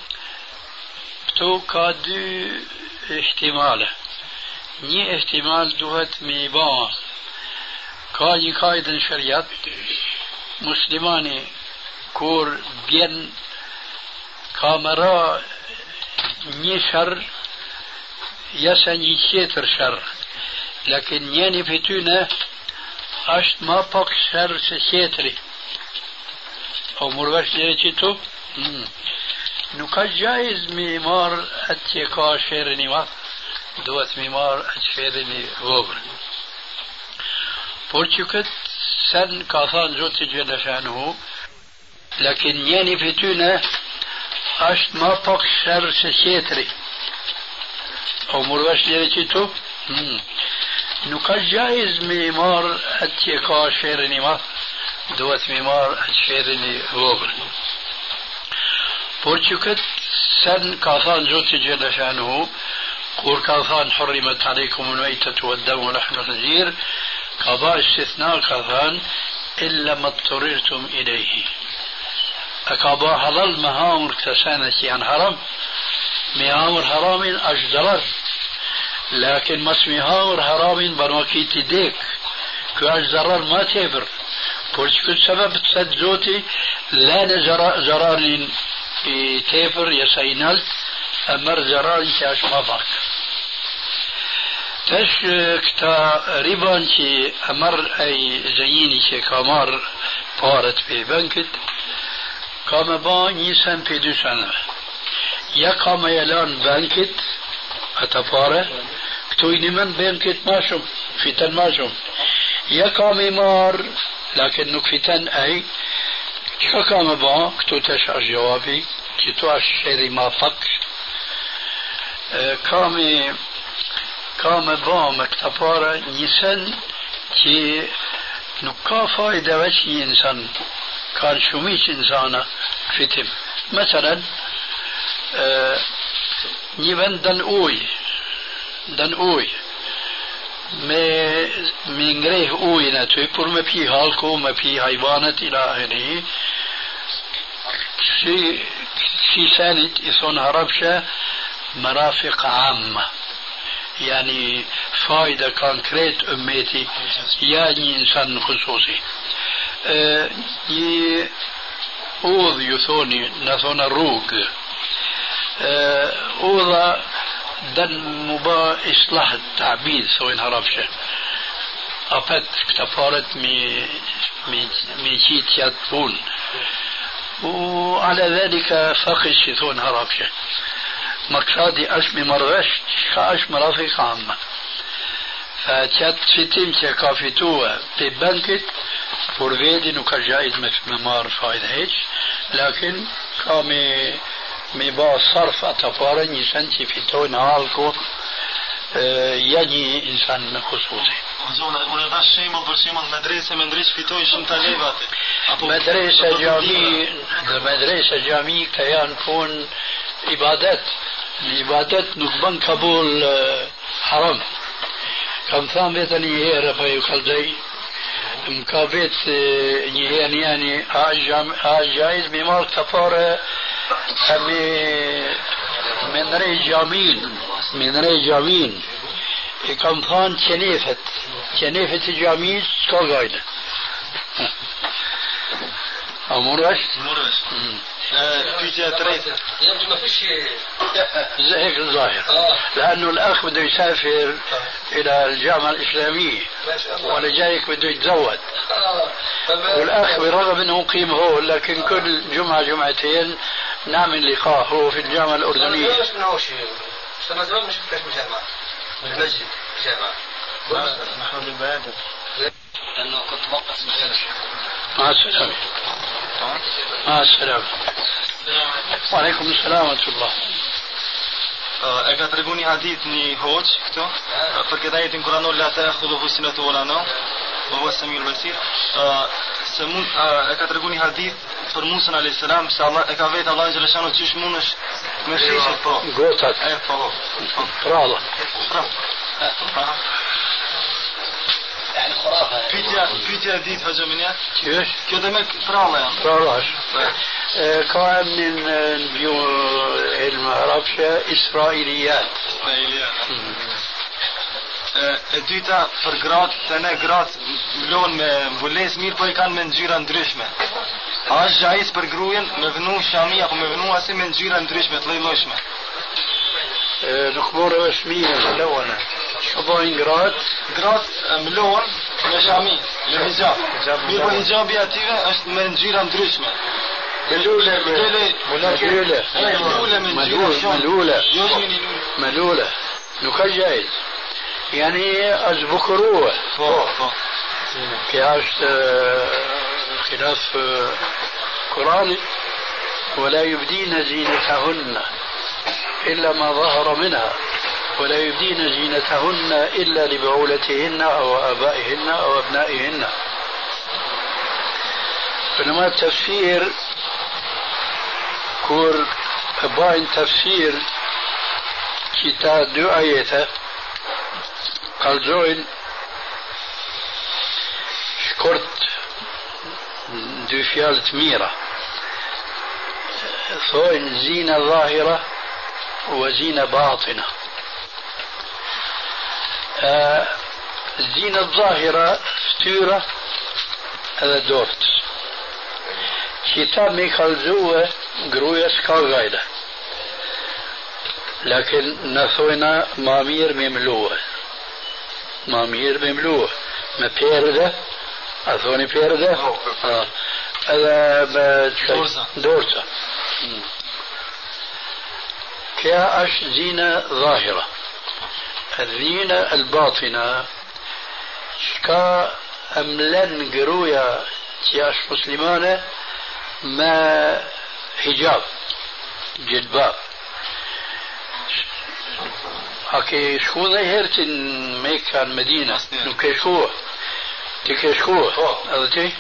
تو ka dy ihtimale. Një ihtimal duhet me I ba. Ka një kajde në shariat, muslimani kur bjen ka mëra një shër, jasa një tjetër shër. Lakin njeni për tyne është ma pak shër se tjetëri. O mërvesh njëre që tu? Nuk ka gjaiz me marë atë që ka shërën I madh duhet mi marë atë sherin I vogël. Por që këtë sen ka thënë Zoti Gjelle Shanuhu, lakin njeni për tyne është ma pak shërë se qetri. O mërvesh njëri që tu? Nuk është gjaiz me marë atë që ka sherin I madh, duhet mi marë atë sherin I vogël. Por që këtë sen ka thënë Zoti Gjelle Shanuhu, kur ka thënë hurrimet alejkum al-maytatu wad-damu wa lahmu al-khinzir, ka ba istithna ka thënë illa ma turirtum ilaihi. A ka ba halal me hamër këta sene që janë haram, me hamër haramin është darar, lakin mas me hamër haramin banua kiti dek, kjo është darar ma tepër, por që këtë sebeb të thëtë Zoti lene zararin I tepër jesa I nalt, e mërë zararin që është ma pak. Tash këta riban që e marë ai zëjini që ka marë parët për bankit, ka me ba një sen për 2 senëve. Ja ka me jelan bankit, ata pare, këtu I nimen bankit ma shumë, fiten ma shumë. Ja ka me marë, lakin nuk fiten ai, që ka me ba, këtu tash është jawabi, këtu është sheri ma pak, ka me ba me këta para një sen që nuk ka fajde veç një insan, kanë shumic insana fitim. Meselen, një vend dën uj, me ngreh ujin aty, për me pi halku, me pi hajvanet ila ahiri, si senit I thonë harabshe, marafiq amma. يعني فائدة كونكريت أمتي يعني إنسان خصوصي أوض يثوني نثون الروق أوضا دن مبا إصلاح التعبيد سوين هربشة أبت كتفارت مي جيت يدفون وعلى ذلك فقش يثون هربشة مقصدي أشمي مرغش كأش مرافق عامة فكات فتيم كافيتوه ببنكت فورفيدي نوكا جايز ممار فايد هيج لكن كامي مبا صرف أتفارا نيسان تفتو نهالكو يعني إنسان خصوصي Zona, unë e dash shembull për shembull medrese me ndriç fitoi shumë taleba atë. Apo medrese xhami ka janë punë ibadet. Ibadet nuk bën kabul haram. Kam thënë vetëm një herë apo ju kallzoj më ka vetë një herë yani a jaiz me marr kafare me ndrej xhamin I kam thënë qenefet I xhamis s'ka gajde. Amurash? بيجي تريثة ما فيش هيك الظاهر لأنه الأخ بده يسافر إلى الجامعة الإسلامية ولا جايك بده يتزود والأخ برغم أنه مقيم هو لكن كل جمعة جمعتين نعمل لقاء هو في الجامعة الأردنية. ليش منعوش سنة زمان ما شفتكش بالجامعة بالمسجد الجامعة نحن بالبادر لأنه كنت موقف مع السلامة. مع السلامة. وعليكم السلام ورحمة الله. E ka tregu një hadith një hoq këto për këtë ajetin kuranor la ta'khudhuhu sinatun wala nawm wa huwa as-sami'ul basir se mund e ka tregu një hadith për Musa alayhis salam se Allah e ka vetë Allah xhaleshanu çish mundesh me shishet po gotat po pralla يعني خرافة بيتي hadith hajamina كيف kjo demek pralla janë prallash كان من المهربشة إسرائيليات. E dyta për gratë, të ne gratë mlohen me mbules mirë, po I kanë me ngjyra ndryshme. A është gjaiz për grujen me vënu shami apo me vënu asi me ngjyra ndryshme të lloj-llojshme? Nuk morë veshmije të lëvona. Që bojnë gratë? Gratë mlohen me shami, me hijab. Mirë po hijabi ative është me ngjyra ndryshme. ملولة نوكا جائز يعني أزبكروه كياش خلاف قرآني ولا يبدين زينتهن إلا ما ظهر منها ولا يبدين زينتهن إلا لبعولتهن أو آبائهن أو أبنائهن. فلما التفسير كور باين تفسير كتاب دو آياته قال زوين شكرت دو فيالة ميرة ثوين زينة ظاهرة وزينة باطنة. الزينة الظاهرة فتورة هذا دورت كتاب ميخالزوه قروية سكاغايدة لكن نثوينا مامير مملوه ما بيردة أثوني بيردة هذا دورتا كأش زينة ظاهرة. الزينة الباطنة شكا أملن قرويا تياش مسلمانة ما حجاب جلباب هكي شو ظهرت ميكا المدينة نكشوه تكشوه أذتي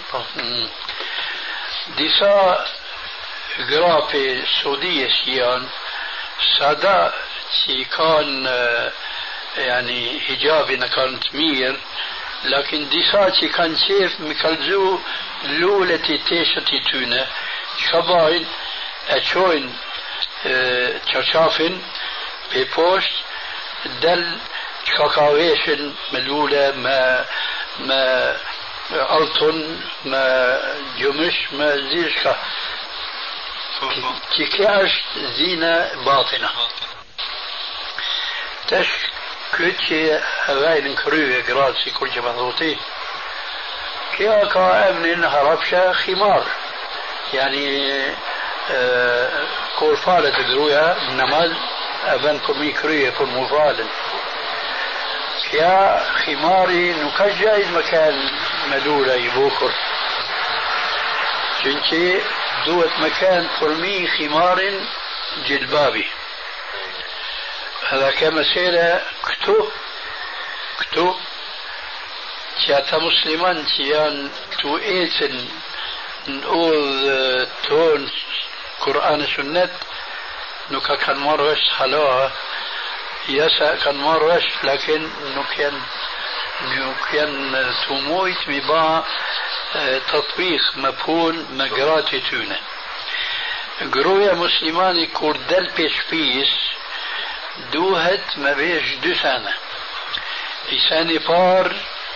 ديسا قرابة سعودية سيان سادا سي كان يعني حجابي كانت مير لكن ديسا كان شيف مكالزو لولتي تيشتي تونة شباين أشوين تشافين ببوست دل شكاويشن ملولة ما ألطن ما جمش ما زيشكا كيكاش زينة باطنة تش كوتشي هواين كروية قراتسي كل مضغوطي كيا كامن هربشة خمار يعني كورفالة تدرويها نماز أبن كمي كروية كل مفالن كيا خماري نكجايز مكان مدولة يبوكر شنشي دوت مكان فرمي خمار جلبابي هذا كمسيلة كتو تياتا مسلمان تيان تو ايتن نقول تون قرآن سنة نكا كان مروش حلوها يسا كان مروش لكن نكيان تمويت مبا تطبيق مفهول مقراتي تونه قرويا مسلماني كوردل بيش دوهت ما بيش 2 سنة لساني فار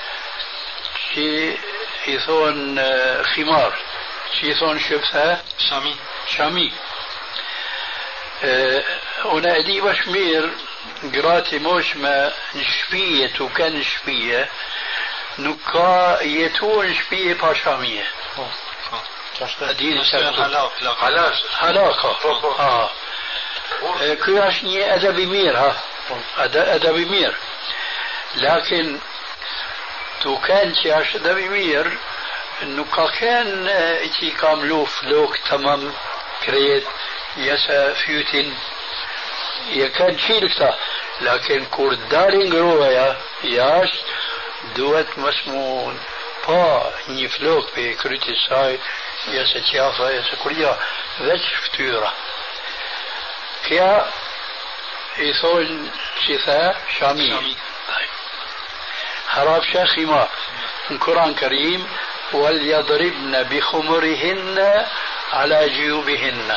شي يثون خمار شي يثون شبثة شامي هنا ادي بشمير قراتي موش ما نشفية وكان نشفية نكا يتون شبيه باشامية حلاقة كياشني أدبي مير أدبي مير لكن تو كان تياش أدبي مير نكا كان اتي كاملوف لوك تمام كريت يسا فيوتين يكاد شيلكتا لكن كوردالين قروها ياش دوت مسمون با نيفلوك بكريتي ساي يسا تيافا يسا كوريا ذاتش فتورة كيا يثون شثاء شامي حراب شاخما القرآن كريم وليضربن بخمرهن على جيوبهن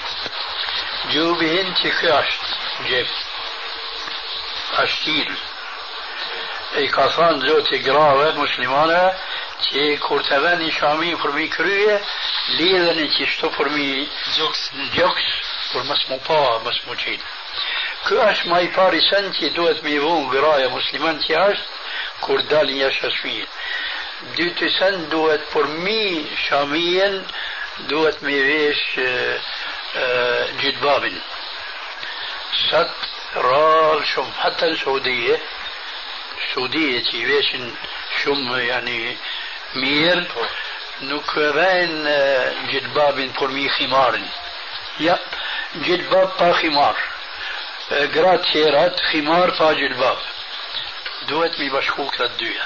تكاشت جيب أشتيل اي كاسان زوتي قراوة مسلمانة تي كورتباني شامي فرمي كروية ليذن تشتو فرمي جوكس فرمسمو با مسمو چين كاش ماي باريسان تي دوت ميفون قراية مسلمان تي عشت كوردالي يشاسفين دوت سن دوت فرمي شاميا دوت ميفيش جدبابن ست رال شم حتى السعودية تيبيشن شم يعني مير نكرين جلباب فرمي خمار يا جلباب با خمار قرات سيرات خمار فا جلباب دوت مي بشكوك للدوية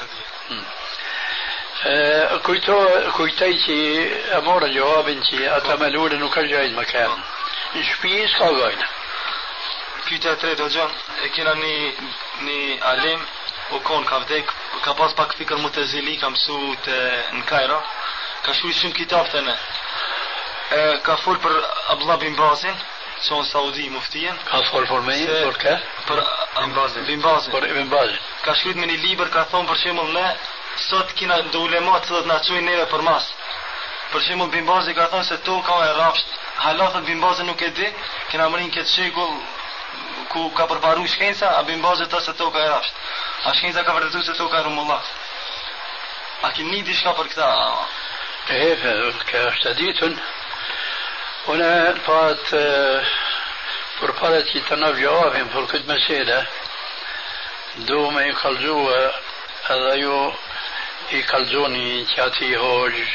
كويتايتي امور جواب انتي اتملون انه كجاي المكان شبيس قاغاينا Pyetja tretë o gjën, e kena një alim u konë ka vdek, ka pas pak fikër Mutezili, ka mësu në Kajra, ka shkruaj shumë kitab të ne. Ka fol për Abdullah bin Bazin, që në Saudi muftien. Ka fol për me për kë? Për bin Bazin. Për Ibn Bazin. Ka shkruaj me një libër, ka thonë për shembull ne sot kena do ulemat që na çojnë neve për mas. Për shembull bin Bazi ka thonë se toka e rrafsht, halatët bin Bazin nuk e di, kena mërin këtë shekull ku ka përparu shkenca, a bin bazë të se toka e rasht. A shkenca ka vërtetu se toka e rumullah. A kini diçka për këta? Ka është ditën, unë pat për para që të në gjavim për këtë mesele, du me i kalzua edhe ju i kalzoni që ati hojë.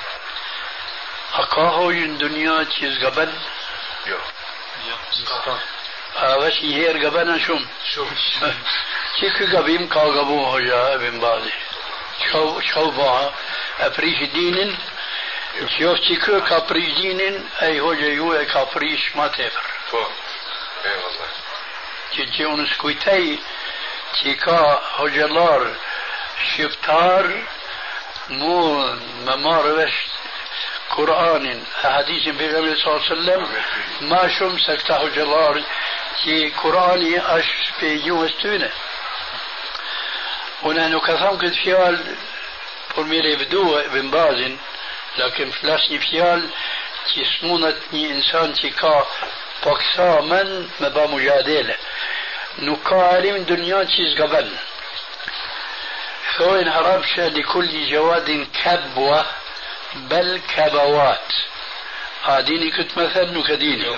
A ka hojë në dunia që zgaben? Jo. بس يهير قبنا شوم كيف قبيم كا قبوه جاء ابن بازي شو بها افريش دين شوف كيف كابريش دين اي هو جايو كابريش ما تفر اي والله كي اون سكويتاي كا هوجلار شفتار مو ممارش قرآن حديث النبي صلى الله عليه وسلم ما شم سكته جلار كي قرآني أش في يوم استونه ونحن كثام كد فيال فرميري بدوه ابن بازن لكن فلاسني فيال كي سمونتني إنسان كي كا بقصا من مبا مجادلة نكا علم دنيا كيز قبل ثوين عربشة لكل جواد كبوة بل كبوات هاديني كنت مثل نكديني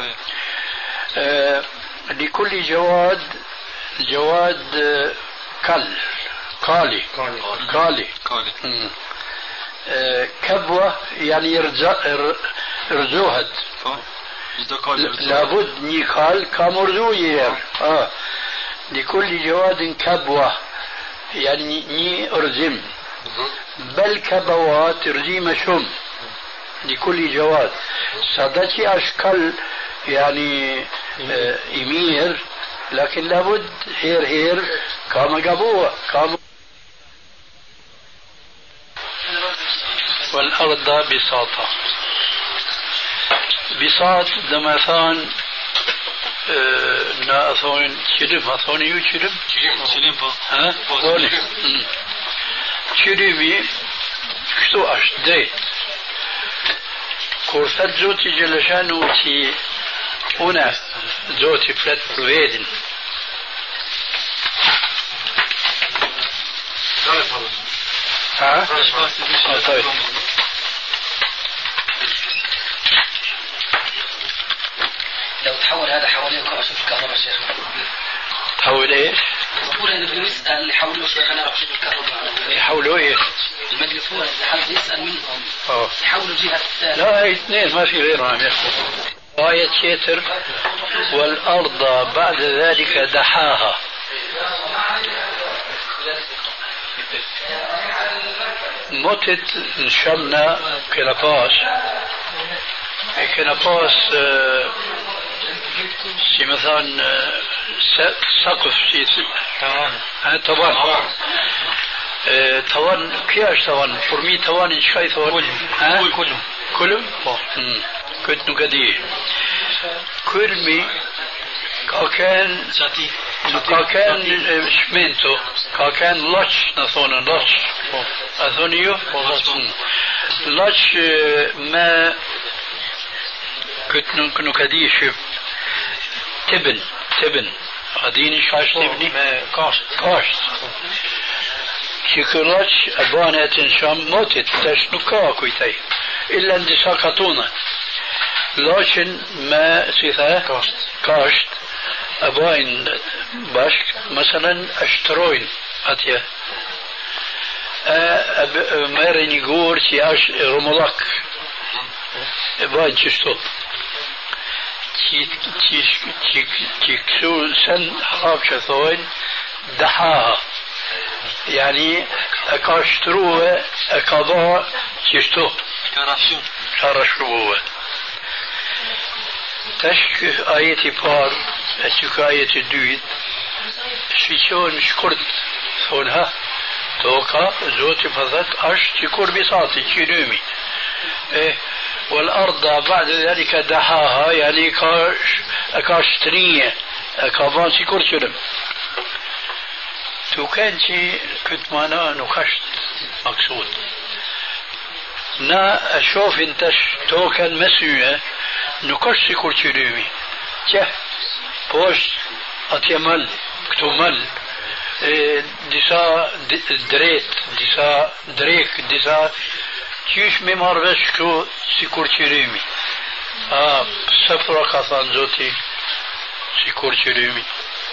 لكل جواد قالي كبوة يعني رزوهد لابد نيكال كامرزوير لكل جواد كبوة يعني ني ارزم بل كبوات رزيم شم لكل جواد صدتي اشكال يعني امير لكن لابد هير كما قبوه كما والارض بساطة بساط دمثان نا اثون شرب اثون يو شرب ها ثوني شربي شتو اش دريت كورثت زوتي جلشانو تي هنا زوتي فلت برويدن ها طيب لو تحول هذا حوالين رشيد الكهرباء شيخ تحول ايش؟ بقول انا بنسال اللي حولوا شيخنا رشيد الكهرباء يحولوا ايش؟ المجلسون اللي حد يسال منهم يحولوا جهه الثانيه لا هي اثنين ما في غيرهم عم يحكوا آية شتر والأرض بعد ذلك دحاها متت نشمنا كنباس شي مثلا سقف شي طبعا طبعا كياش طبعا فرمي طبعا ايش خايف كلهم كنت نقديه كلمي كان شمنتو كان لاتش نثون لاتش اثونيو لاتش ما كنت نقديه شب تبن هذيني شاش تبني كاشت شكلاتش ابانات شام موتت تشنكا كويتاي الا اندي ساقطونا لكن ما سيثا كاشت أباين باشك مثلا أشتروين أتيا مارني جور تي أش رمضك أباين تشتو تي كسو سن حراب شثوين دحاها يعني أكاشتروه أكاضاء تشتو كارشروه تشك آيتي بار أشك آيتي دويد شيشون شكرت ثونها توقع زوتي فضت أش تكور بساطي تشينومي إيه والأرض بعد ذلك دحاها يعني أكاشترية أكابان تكور شرم تو كانتي كنت مانا نكشت مقصود نا أشوف انتش تو كان مسؤولة نكشت كل شيء جه بوش أتيمل كتمل ديسا دريت ديسا دريك ديسا كيش ممار بس كو سيكور شيريمي سفرة كاثان زوتي سيكور شيريمي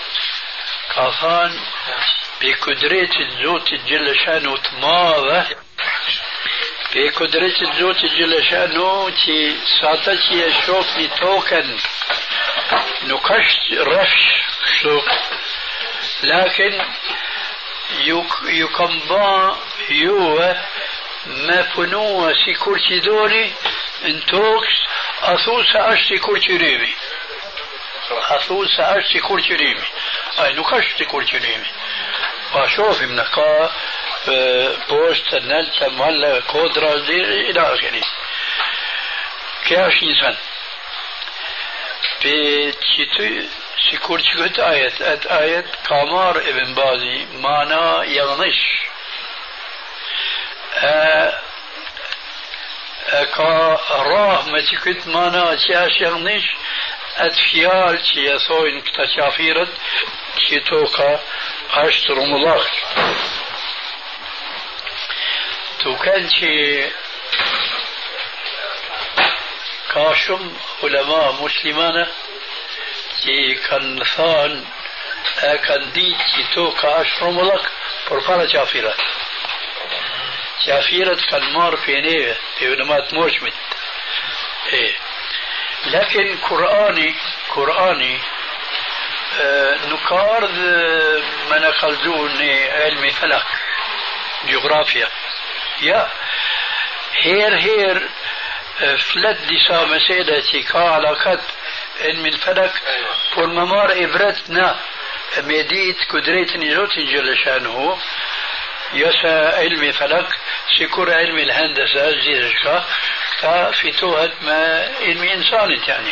كاثان بقدرة الزوت جل شانه تماضى بقدرة الزوت جل شانه تي ساتشي يشوفني توكن نكشت رفش شو لكن يكمبان يوه ما فنوه سيكورتي دوري انتوكس أثوس أشتي كورتي ريمي أثوس أشتي كورتي ريمي أي نكشت كورتي ريمي وأشوف منك بوست نلت مهلا قدرة إلى آخره كاش إنسان بتشتي سيكور شكت آية كامار ابن بازي معنى يغنش كراه ما تكت معنى شاش يغنش أتفيال شي يثوين كتشافيرت شي توقع أشتر ملاخ تو كان شي كاشم علماء مسلمانه që kanë thënë kanë ditë që toka është frumullak për para qafirat. Qafirat kanë marrë për neve, për ulemat moshmit. Lakin Kurani nuk ka ardhë me në kalzu në ilmi falak, geografia. Ja, her flet disa mesele që ka alakat علم الفلك والممار إبرتنا مديت قدرة نزوت جل شانه يسا علم فلك سيكون علم الهندسة زيرشكا في توهد ما علم إنسان يعني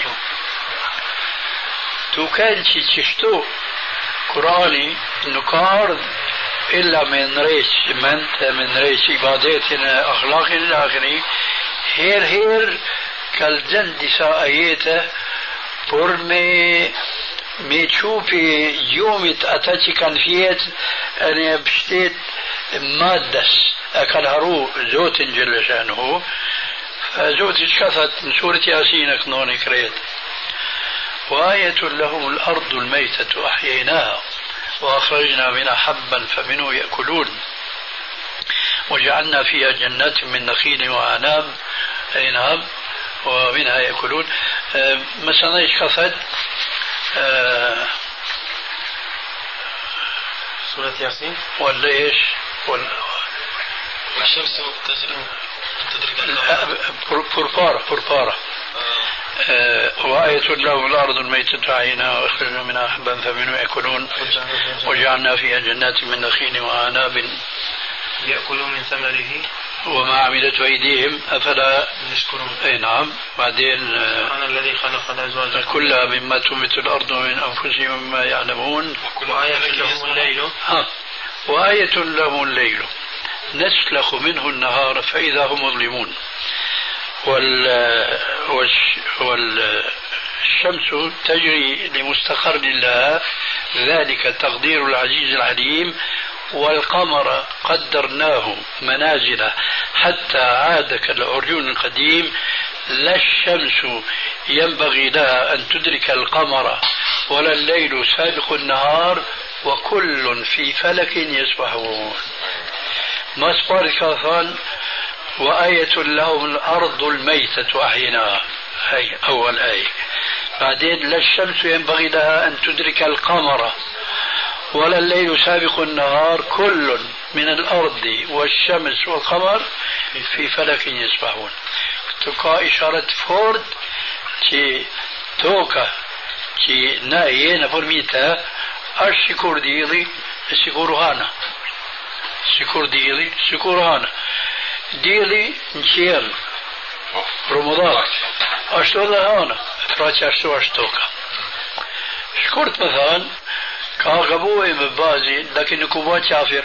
تو كان تشتو قرآني نكارد إلا من ريش عباداتنا أخلاقنا إلى آخره هير كالجن دسا آياته por me qupi gjumit ata që kanë fjet e në pështet maddes e kanë haru Zotin Gjellëshanhu Zotin që ka thët në surat Yasin e kënoni kretë وآية لهم الأرض الميتة أحييناها وأخرجنا منها حبا فمنه يأكلون وجعلنا فيها جنات من نخيل وأعناب أي نعم ومنها يأكلون مثلا ايش خفت سورة ياسين ولا ايش والشمس فرفارة وآية لهم الأرض الميتة عينها وأخرجنا منها حبا فمنه يأكلون وجعلنا فيها جنات من نخيل وأعناب يأكلون من ثمره وما عملت أيديهم أفلا يشكرون أي نعم بعدين أنا الذي خلق الأزواج كلها مما تنبت الأرض من أنفسهم مما يعلمون وآية لهم الليل وآية لهم الليل نسلخ منه النهار فإذا هم مظلمون والشمس تجري لمستقر لها ذلك تقدير العزيز العليم والقمر قدرناه منازل حتى عاد كالعرجون القديم لا الشمس ينبغي لها أن تدرك القمر ولا الليل سابق النهار وكل في فلك يسبحون. ما سبار كافان وآية لهم الأرض الميتة أحيناها، هي أول آية. بعدين لا الشمس ينبغي لها أن تدرك القمر ولا الليل سابق النهار كل من الأرض والشمس والقمر في فلك يسبحون. تلقى إشارة فورد تي توكا تي نايين برميتا الشكور ديلي سيكورهانا سيكور ديلي سيكورهانا ديلي نشيل رمضان أشتولا هانا فراتي أشتوكا شكرت مثلا كاغبوه مبازي لكن كوبا كافر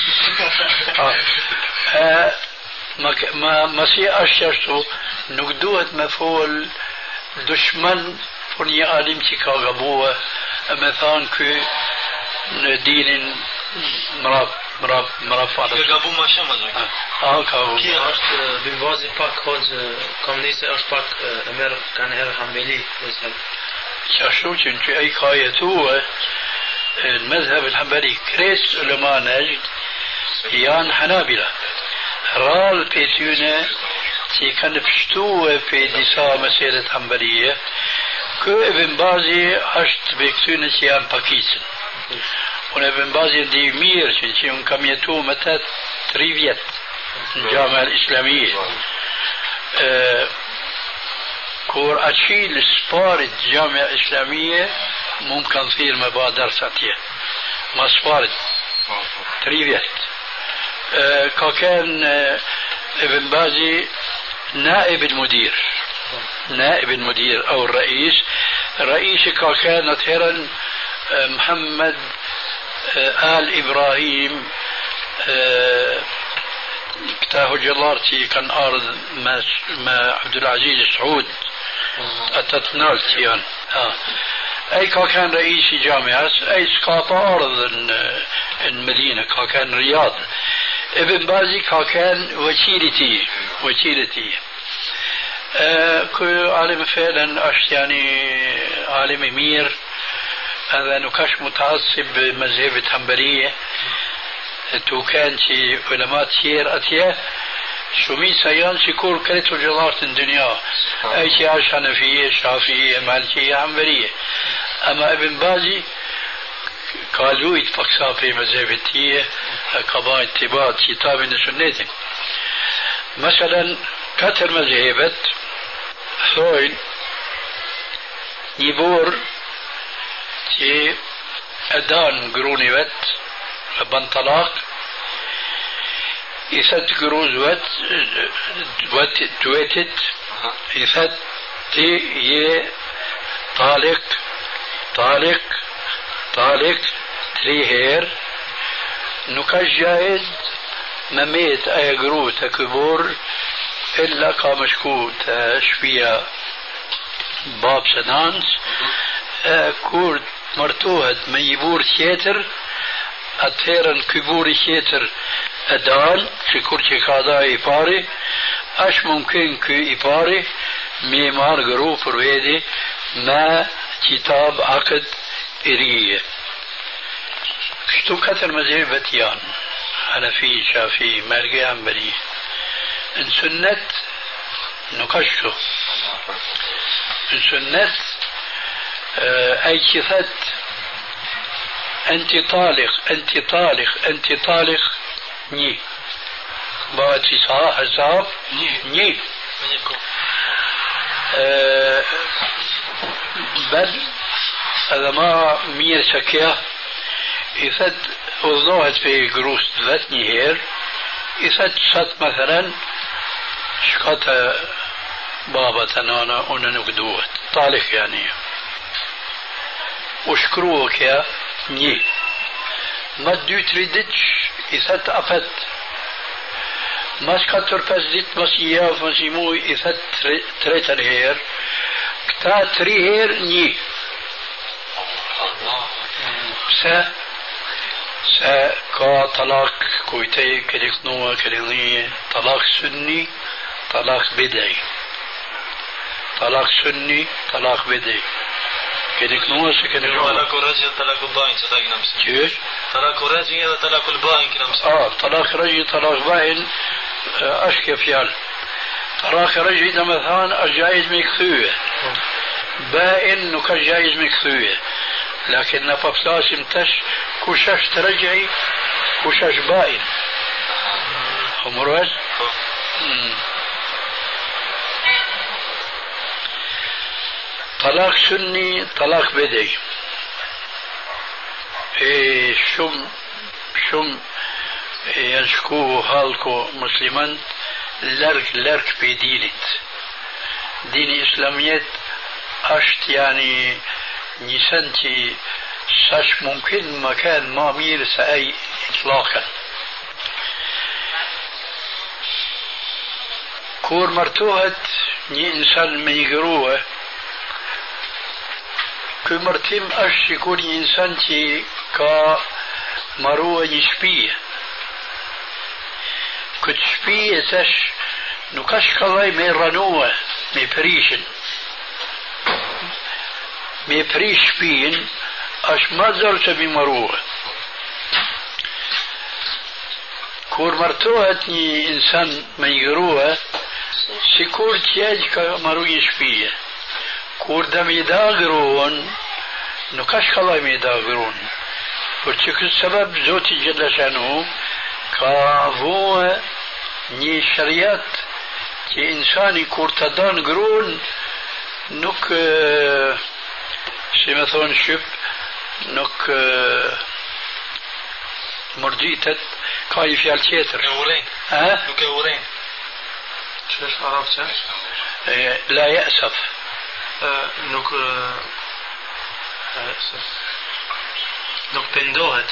ما سي أشتو نقدوه مفعول دشمن فني عالم تي كاغبوه مثلا كي دين مراب فاضل كاغبو ما شمال كاغبو كي أشت بنوازي باك هوز كومنيسة أشت باك أمر كان هير حملي وزهل شاشو چونكي أي كايتوه المذهب الحنبلي كريس علماء نجد يان حنابلة رال بيتيونة تي كان بشتوه في ديسا مسيرة حنبلية كو ابن بازي هشت بيكتونة يان باكيسن ابن بازي دي مير چونكي ان كم يتو متى تريفيت الجامعة الإسلامية كور أشيل سبارت جامعة إسلامية ممكن تصير مبادر ساتية ما سبارت تريفيت كان ابن بازي نائب المدير أو الرئيس كان تهرن محمد آل إبراهيم كتاه جلارتي كان أرض ما عبد العزيز سعود أتتنال تيان أي كان رئيس جامعة أي سقاطة أرض المدينة كان رياض. ابن بازي كان وكيلتي كل عالم فعلا يعني عالم مير هذا نكاش متعصب بمذهب الحنبلية تو كان شي علماء تير أتيه شمي سيان شكور كريتو جلارة الدنيا أي شيء حنفية شافعية مالكية حنبلية. أما ابن بازي قالوا يتفقسا في مذهب التيه قضاء اتباع كتاب السنة. مثلا كتر مذهبت ثوين يبور تي أدان قروني بنطلاق إثت قروز دويتت إثت ي طالق تريهير نكاش جائز مميت أي قرو تكبور إلا كامشكو تشفيا باب سنانس كورد مرتوهد من يبور ثيتر أتيرن كبور ثيتر أدان شكور شكادا إفاري أش ممكن كي إفاري ميمار قرو فرويدي ما كتاب عقد إرية شتو كتر مذهبتيان حنفي شافعي مالكي حنبلي إن سنت نقشو إن سنت أي كثت أنت طالق ني باتي صلاح الزاب ني بل هذا ما مير سكيا إذا وضعت في قروس ذاتني هير إذا ست مثلا شكات بابا تنانا وننقدوت طالق يعني وشكروك يا ني ما دو تريدتش إذا أفت ما شكاتر فزدت مسياف مسيمو إذا تريتر هير كتا تري هير ني سا كا طلاق كويتي كليخنوة كلينية طلاق سني طلاق بدعي طلاق سني طلاق بدعي كده نواسك كده طلاق الرجل طلاق البائن صدقنا مسلم كيف؟ طلاق الرجل هذا طلاق البائن كده مسلم طلاق رجل طلاق بائن أشكى فيال طلاق رجل ده مثلا الجائز مكثوية بائن نك الجائز مكثوية لكن نففلاس امتش كوشاش ترجعي كوشاش بائن أمروز طلاق سني طلاق بدعي شم ينشكوه هالكو مسلمان لرك بدينت دين إسلاميت أشت يعني نسنتي ساش ممكن مكان ما مير سأي إطلاقا كور مرتوهت ني إنسان ميقروه كو مرتم أش يكون إنسان تي كا مروه يشبيه كت شبيه تش نكش كلاي مي رنوه مي بريشن مي بريش بين أش ما زلت بمروه كور مرتوهتني إنسان ميقروه سيكور تياج كا مروه يشبيه كور دم يداغرون نكش خلاي ميداغرون وتشك السبب زوتي جل شانه كافو ني شريات كي انساني كور تدان غرون نك سيمثون شب نك مرجيتت كاي في التيتر نورين ها نكورين شو عرفت لا يأسف نك بندوهت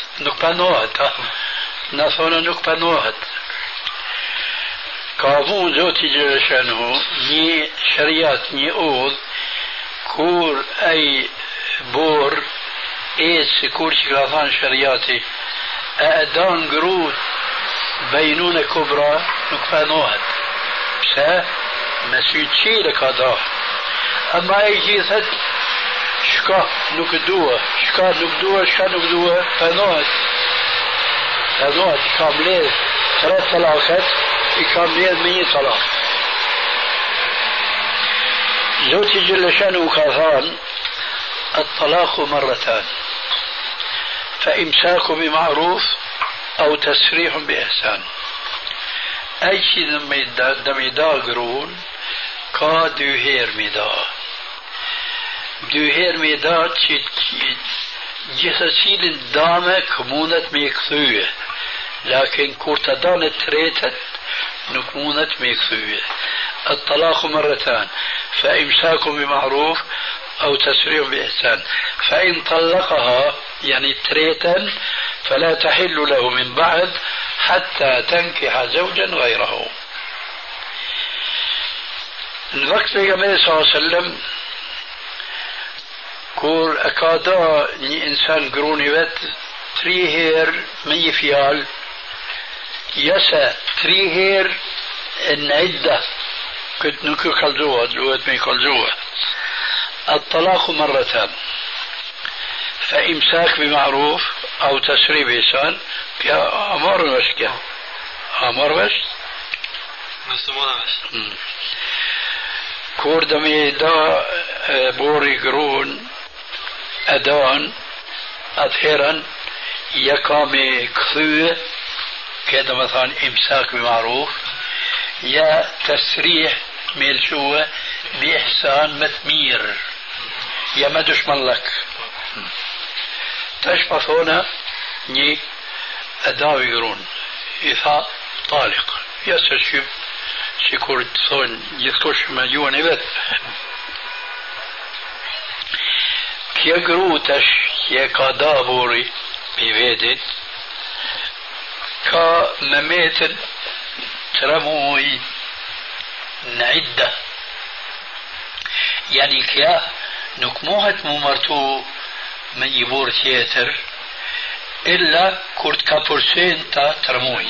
نصونا نك بندوهت كافون زوتي جلشانه ني شريات ني أوض كور أي بور إيس كور شكلافان شرياتي أدان قروت بينونة كبرى نك بندوهت بسا مسيوتشي لكادا أما يجي ثت شكا نكدوه شكا نكدوه فنوت كاملة 3 طلاقات كاملة 100 طلاق زوجي جل شانه كاثان الطلاق مرتان فإمساك بمعروف أو تسريح بإحسان أي شيء دم يداغرون كا دوهير ميدا جسسيل الدامة كمونة ميكثوية لكن كورتدان تريتت نكمونة ميكثوية الطلاق مرتان فإمساك بمعروف أو تسريح بإحسان فإن طلقها يعني تريتا فلا تحل له من بعد حتى تنكح زوجا غيره الوقت النبي صلى الله عليه وسلم كور أكادا ني إنسان قروني بات 3 هير 100 فيال يسا 3 هير العدة كنت نكو خلزوها دلوقت مي خلزوها الطلاق مرتان فإمساك بمعروف أو تسريح بإحسان يا أمر بس أمر بس كور دمي دا بوري قرون أدان أظهرا يقامي كثوة كده مثلا إمساك بمعروف يا تسريح ميلشوة بإحسان مثمير يا ما دشمن لك تشبث هنا ني أداوي قرون إذا طالق يسشب سيكور تصون يذكرش ما يوني بث كي قروتش كي قادا بوري بيفيدت كا مميت ترموي نعدة يعني كيا نكموهت ممرتو من يبور تياتر إلا كورت كابورسين تا ترموي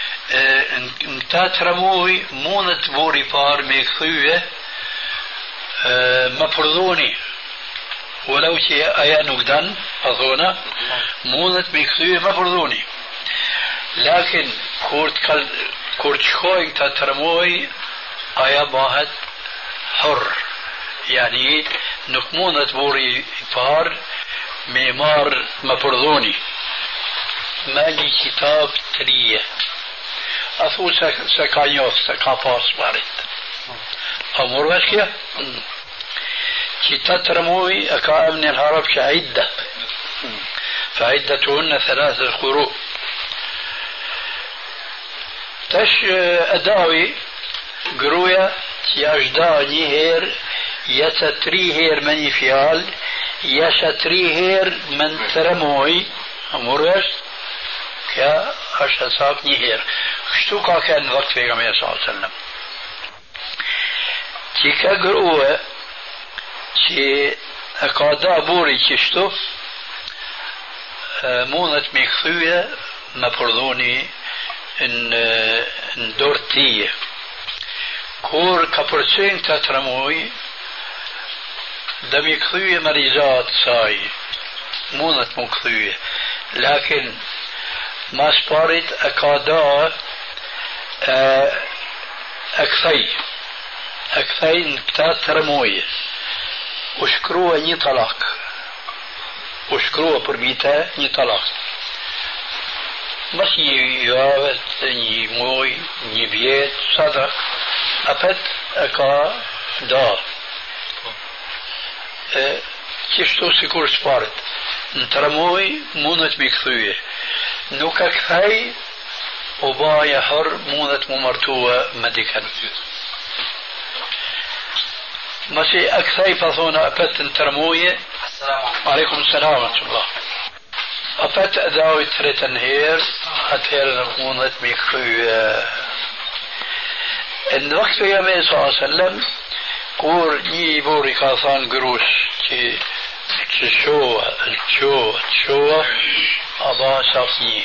تا ترموي مونت بوري بار ميكثوية مفرضوني ولو شيء أيا نقدن أظونا مونت ميكسوية مفرضوني لكن كورت شخوين تترموي أيا باهت حر يعني نكمونت بوري بار معمار مفرضوني مالي كتاب تريه أثو سكانيوف سكاباس بارد أمور وشكية كتاب ترموي أكا من العرب كعدة فعدتهن 3 قروء تش أداوي قروية يجدا نيهير يتتري هير مني فيال يشتري هير من ترموي أمورش كا أشهساك نيهير شتوكا كان وقت في غمية صلى الله عليه وسلم تيكا قروة تي أقادا بوري تشتو مونت ميكثوية مفرضوني ان دورتية كور كبرسين تترموي دم يكثوية مريضات ساي مونت مكثوية لكن ما سبارت أكادا أكثي تترموي وشكروه ني طلاق وشكروه بربيتا ني طلاق بس يوافت ني موي ني بيت صدق أبد أكا دا كشتو سيكور سبارت نترموي مونت ميكثوية نوكا كثاي وبايا حر مونت ممرتوة مدكا مسي أكثاي بثونا أبد نترموية عليكم السلام ورحمة الله أبد أداوي تريتن هير أتهير مونت ميكثوية الوقت يا النبي صلى الله عليه وسلم كور ني بوري كاثان قروش كي تشوه أبا شافني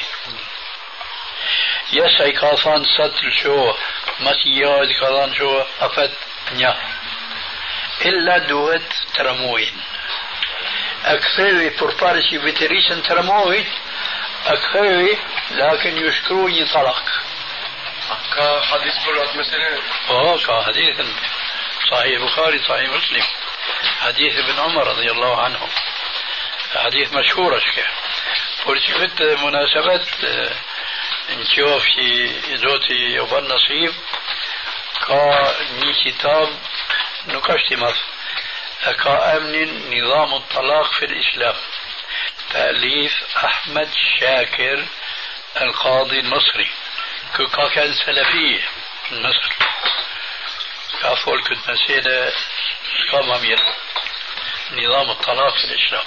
يسعي كاثان ستر شوه مسياد كاثان شوه أفت نيا إلا دوت ترموين أكثر فرفارسي بتريسن ترموين أكثر لكن يشكروني طلاق كحديث برات مثلا كحديث صحيح البخاري صحيح مسلم حديث ابن عمر رضي الله عنه حديث مشهور أشكال فرشفت مناسبة نشوف في زوتي وبن نصيب كني كتاب نكشت مصر كأمن نظام الطلاق في الإسلام تأليف أحمد شاكر القاضي المصري كان سلفية من مصر كافول كنت مسيدة كامامير نظام الطلاق في الإسلام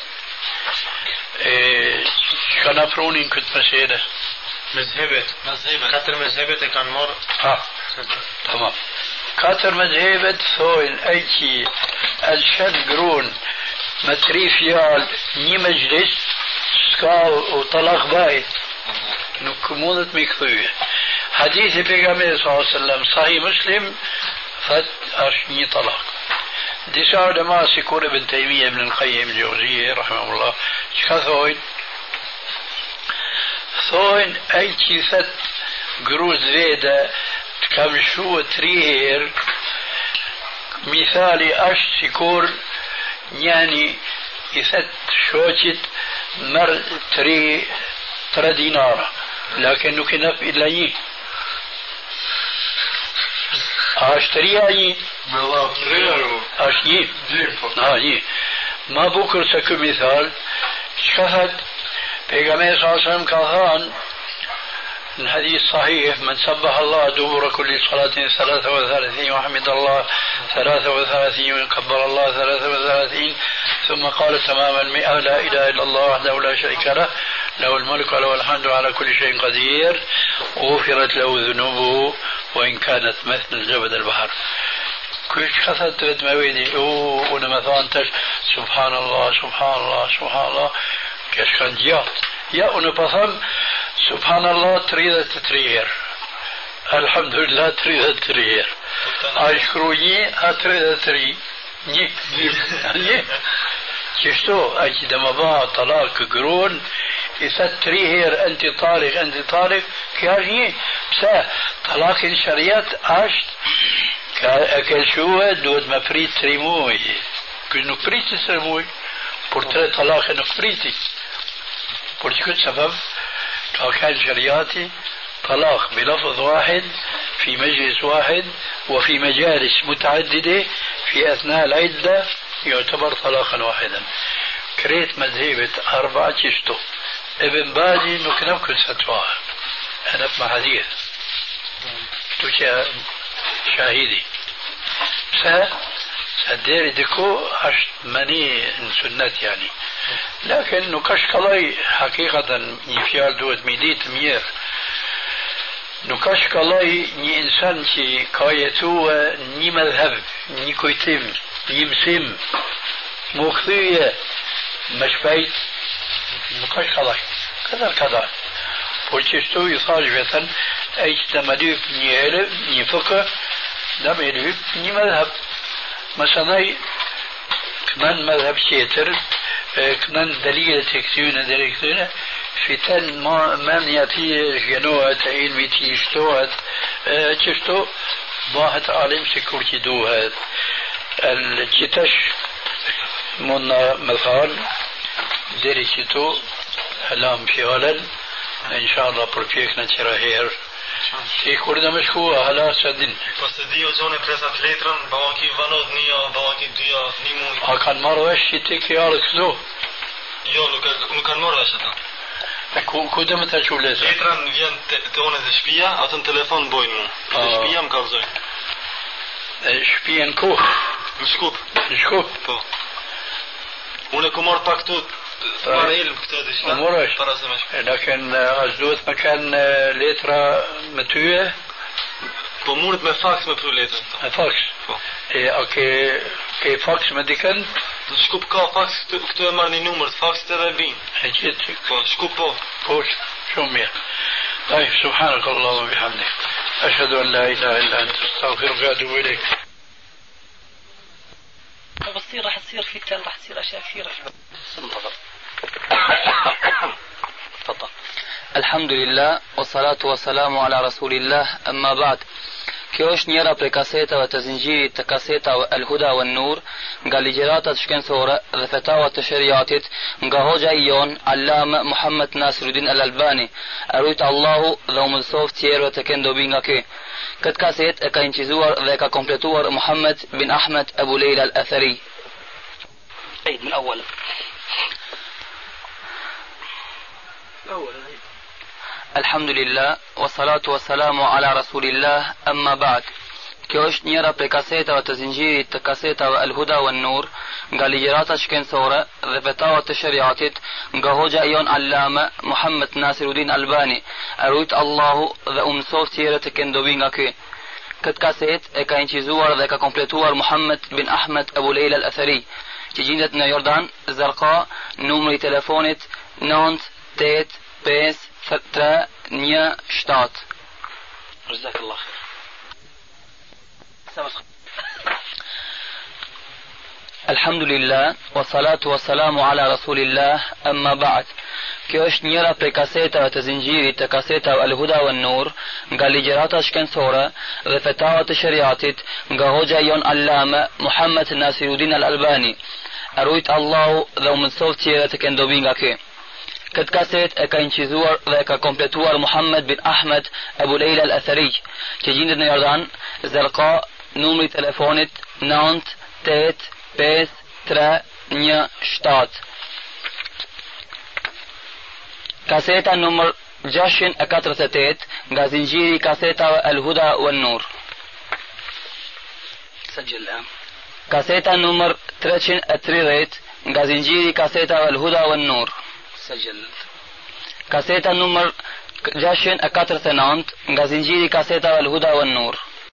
كان أفروني كنت مسيدة مذهبة كتر مذهبة كان مر تمام كتر مذهبة ثوين أيكي الشد قرون متريفيال ني مجلس سكال وطلاق بايت نكمونة مكثوية حديث بيغامبر صلى الله عليه وسلم صحيح مسلم فت أرشني طلاق دي شعر ما سيكون ابن تيمية ابن القيم الجوزية رحمه الله شكثوين ثوين أيكي ثت قروز فيدا كم شو تريهر مثالي أش سيكور يعني يثت شوشت مر تري دينار لكنه كنف إلا يه اشتريها يه اشتريها يه ما بكر سكو مثال شهد بيغامبر صلى الله عليه وسلم كان الحديث صحيح من سبح الله دبر كل صلاة 33 وحمد الله 33 وكبر الله 33 ثم قال تمام 100 لا إله إلا الله وحده لا شريك له له الملك وله الحمد على كل شيء قدير وغفرت له ذنوبه وإن كانت مثل الجبل البحر كل خثت مويدي ونمثان تش سبحان الله سبحان الله سبحان الله كشكن جيات يا ونبثم سبحان الله تريد تترير الحمد لله تريد تترير أشكروني أتريد تري një. Qështu, a që dhe më ba talak gron, i thët 3 herë, enti talik, kjo është një. Pse, talakin shariat është, e kelshuhe, duhet me prit 3 muaj. Kështë nuk priti 3 muaj, por 3 talake nuk priti. Por që këtë sebeb, ka kanë shariati, طلاق بلفظ واحد في مجلس واحد وفي مجالس متعددة في أثناء العدة يعتبر طلاقا واحدا. كريت مذهبة 4 تشتو ابن بازي نكنب كل فتوى أنا مع حديث شاهدي سدير ديكو عشت مني سنة يعني لكن نكش قضي حقيقة نفيال دوت ميديت مير Nuk është kallaj një insan që ka jetua një madhhab, një kujtim, një mësim, më këthyje më shpejt, nuk është kallaj. Kadar. Por që shtu i thash vetën, e që të më lyp një elem, një fëkë, dhe me lyp një madhhab. Mësanaj, kënan madhhab qeter, kënan dalilet e këtyne, فتن من يأتي جنوات علمي تيشتوات تشتو ضاحت عالم سكورتي دوهات الكتش من مثال دريتو هلام فيالا إن شاء الله برفيكنا تراهير في كوردا مشكوة هلا سدين بس ديو زونة بريسات ليتران بواكي فانود نيا بواكي ديا نيمو كان مروش تيكي على كذو Jo, nuk kanë marrë ashtu. Ku do më të çu leza? Letra më vjen te ona te shtëpia, atë në telefon bojnë mua. Te shtëpia më kallzoj. Shtëpia në ku? Në Shkup. Në Shkup? Po. Unë ku marr pak këtu para ilm këto diçka. Para se më shkoj. Lakin as duhet më kanë letra me tyje? Po mundet me faks me pru letrën. Me faks? Po. A ke faks me dikën? Në Shkup ka faks, këtu e marr një numër të faksit edhe vin. E gjithë? Po, Shkup po. Po, shumë mirë. طيب سبحانك اللهم وبحمدك أشهد أن لا إله إلا أنت أستغفرك وأتوب إليك. بتصير راح تصير فتن راح تصير أشياء كثيرة. تفضل. الحمد لله والصلاة والسلام على رسول الله أما بعد. Kjo është njëra prej kasetave të zinxhirit të kasetave El Huda wan Nur nga ligjëratat shkencore dhe fetavat të shariatit nga hoxha i jon Allama Muhammad Nasiruddin Al Albani. Erujt Allahu dhe u mësoft tjerëve të kenë dobi nga ky. Këtë kaset e ka incizuar dhe e ka kompletuar Muhammad bin Ahmed Abu Leila Al Athari. من أول الحمد لله والصلاة والسلام على رسول الله أما بعد. Kjo është njëra prej kasetave të zinxhirit të kasetave El Huda wan Nur nga ligjëratat shkencore dhe fetavat të shariatit nga hoxha i jon Allama Muhammad Nasiruddin Albani. Erujt Allahu dhe u mësoft tjerë të kenë dobi nga ky. Këtë kaset e ka incizuar dhe ka kompletuar Muhammad bin Ahmed Abu Leila Al Athari, që gjendet në Jordan, Zarqa, numri i telefonit 985-317. جزاك الله خير. الحمد لله والصلاة والسلام على رسول الله أما بعد. Kjo është njëra prej kasetave të zinxhirit të kasetave El Huda wan Nur nga ligjëratat shkencore dhe fetavat të shariatit nga hoxha jon Allama Muhammad Nasiruddin Al Albani. Erujt Allahu dhe u mësoft tjerë të kenë dobi nga ky. Këtë kaset e ka incizuar dhe e ka kompletuar Muhammad bin Ahmed Abu Leila Al Athari, që gjendet në Jordan, Zarqa, numri i telefonit 985-317. Kaseta numër 648 nga zinxhiri kasetave El Huda wan Nur. سجل الآن. Kaseta numër 330 nga zinxhiri kasetave El Huda wan Nur. سجل. Kaseta numër 649 nga zinxhiri kasetave El Huda wan Nur.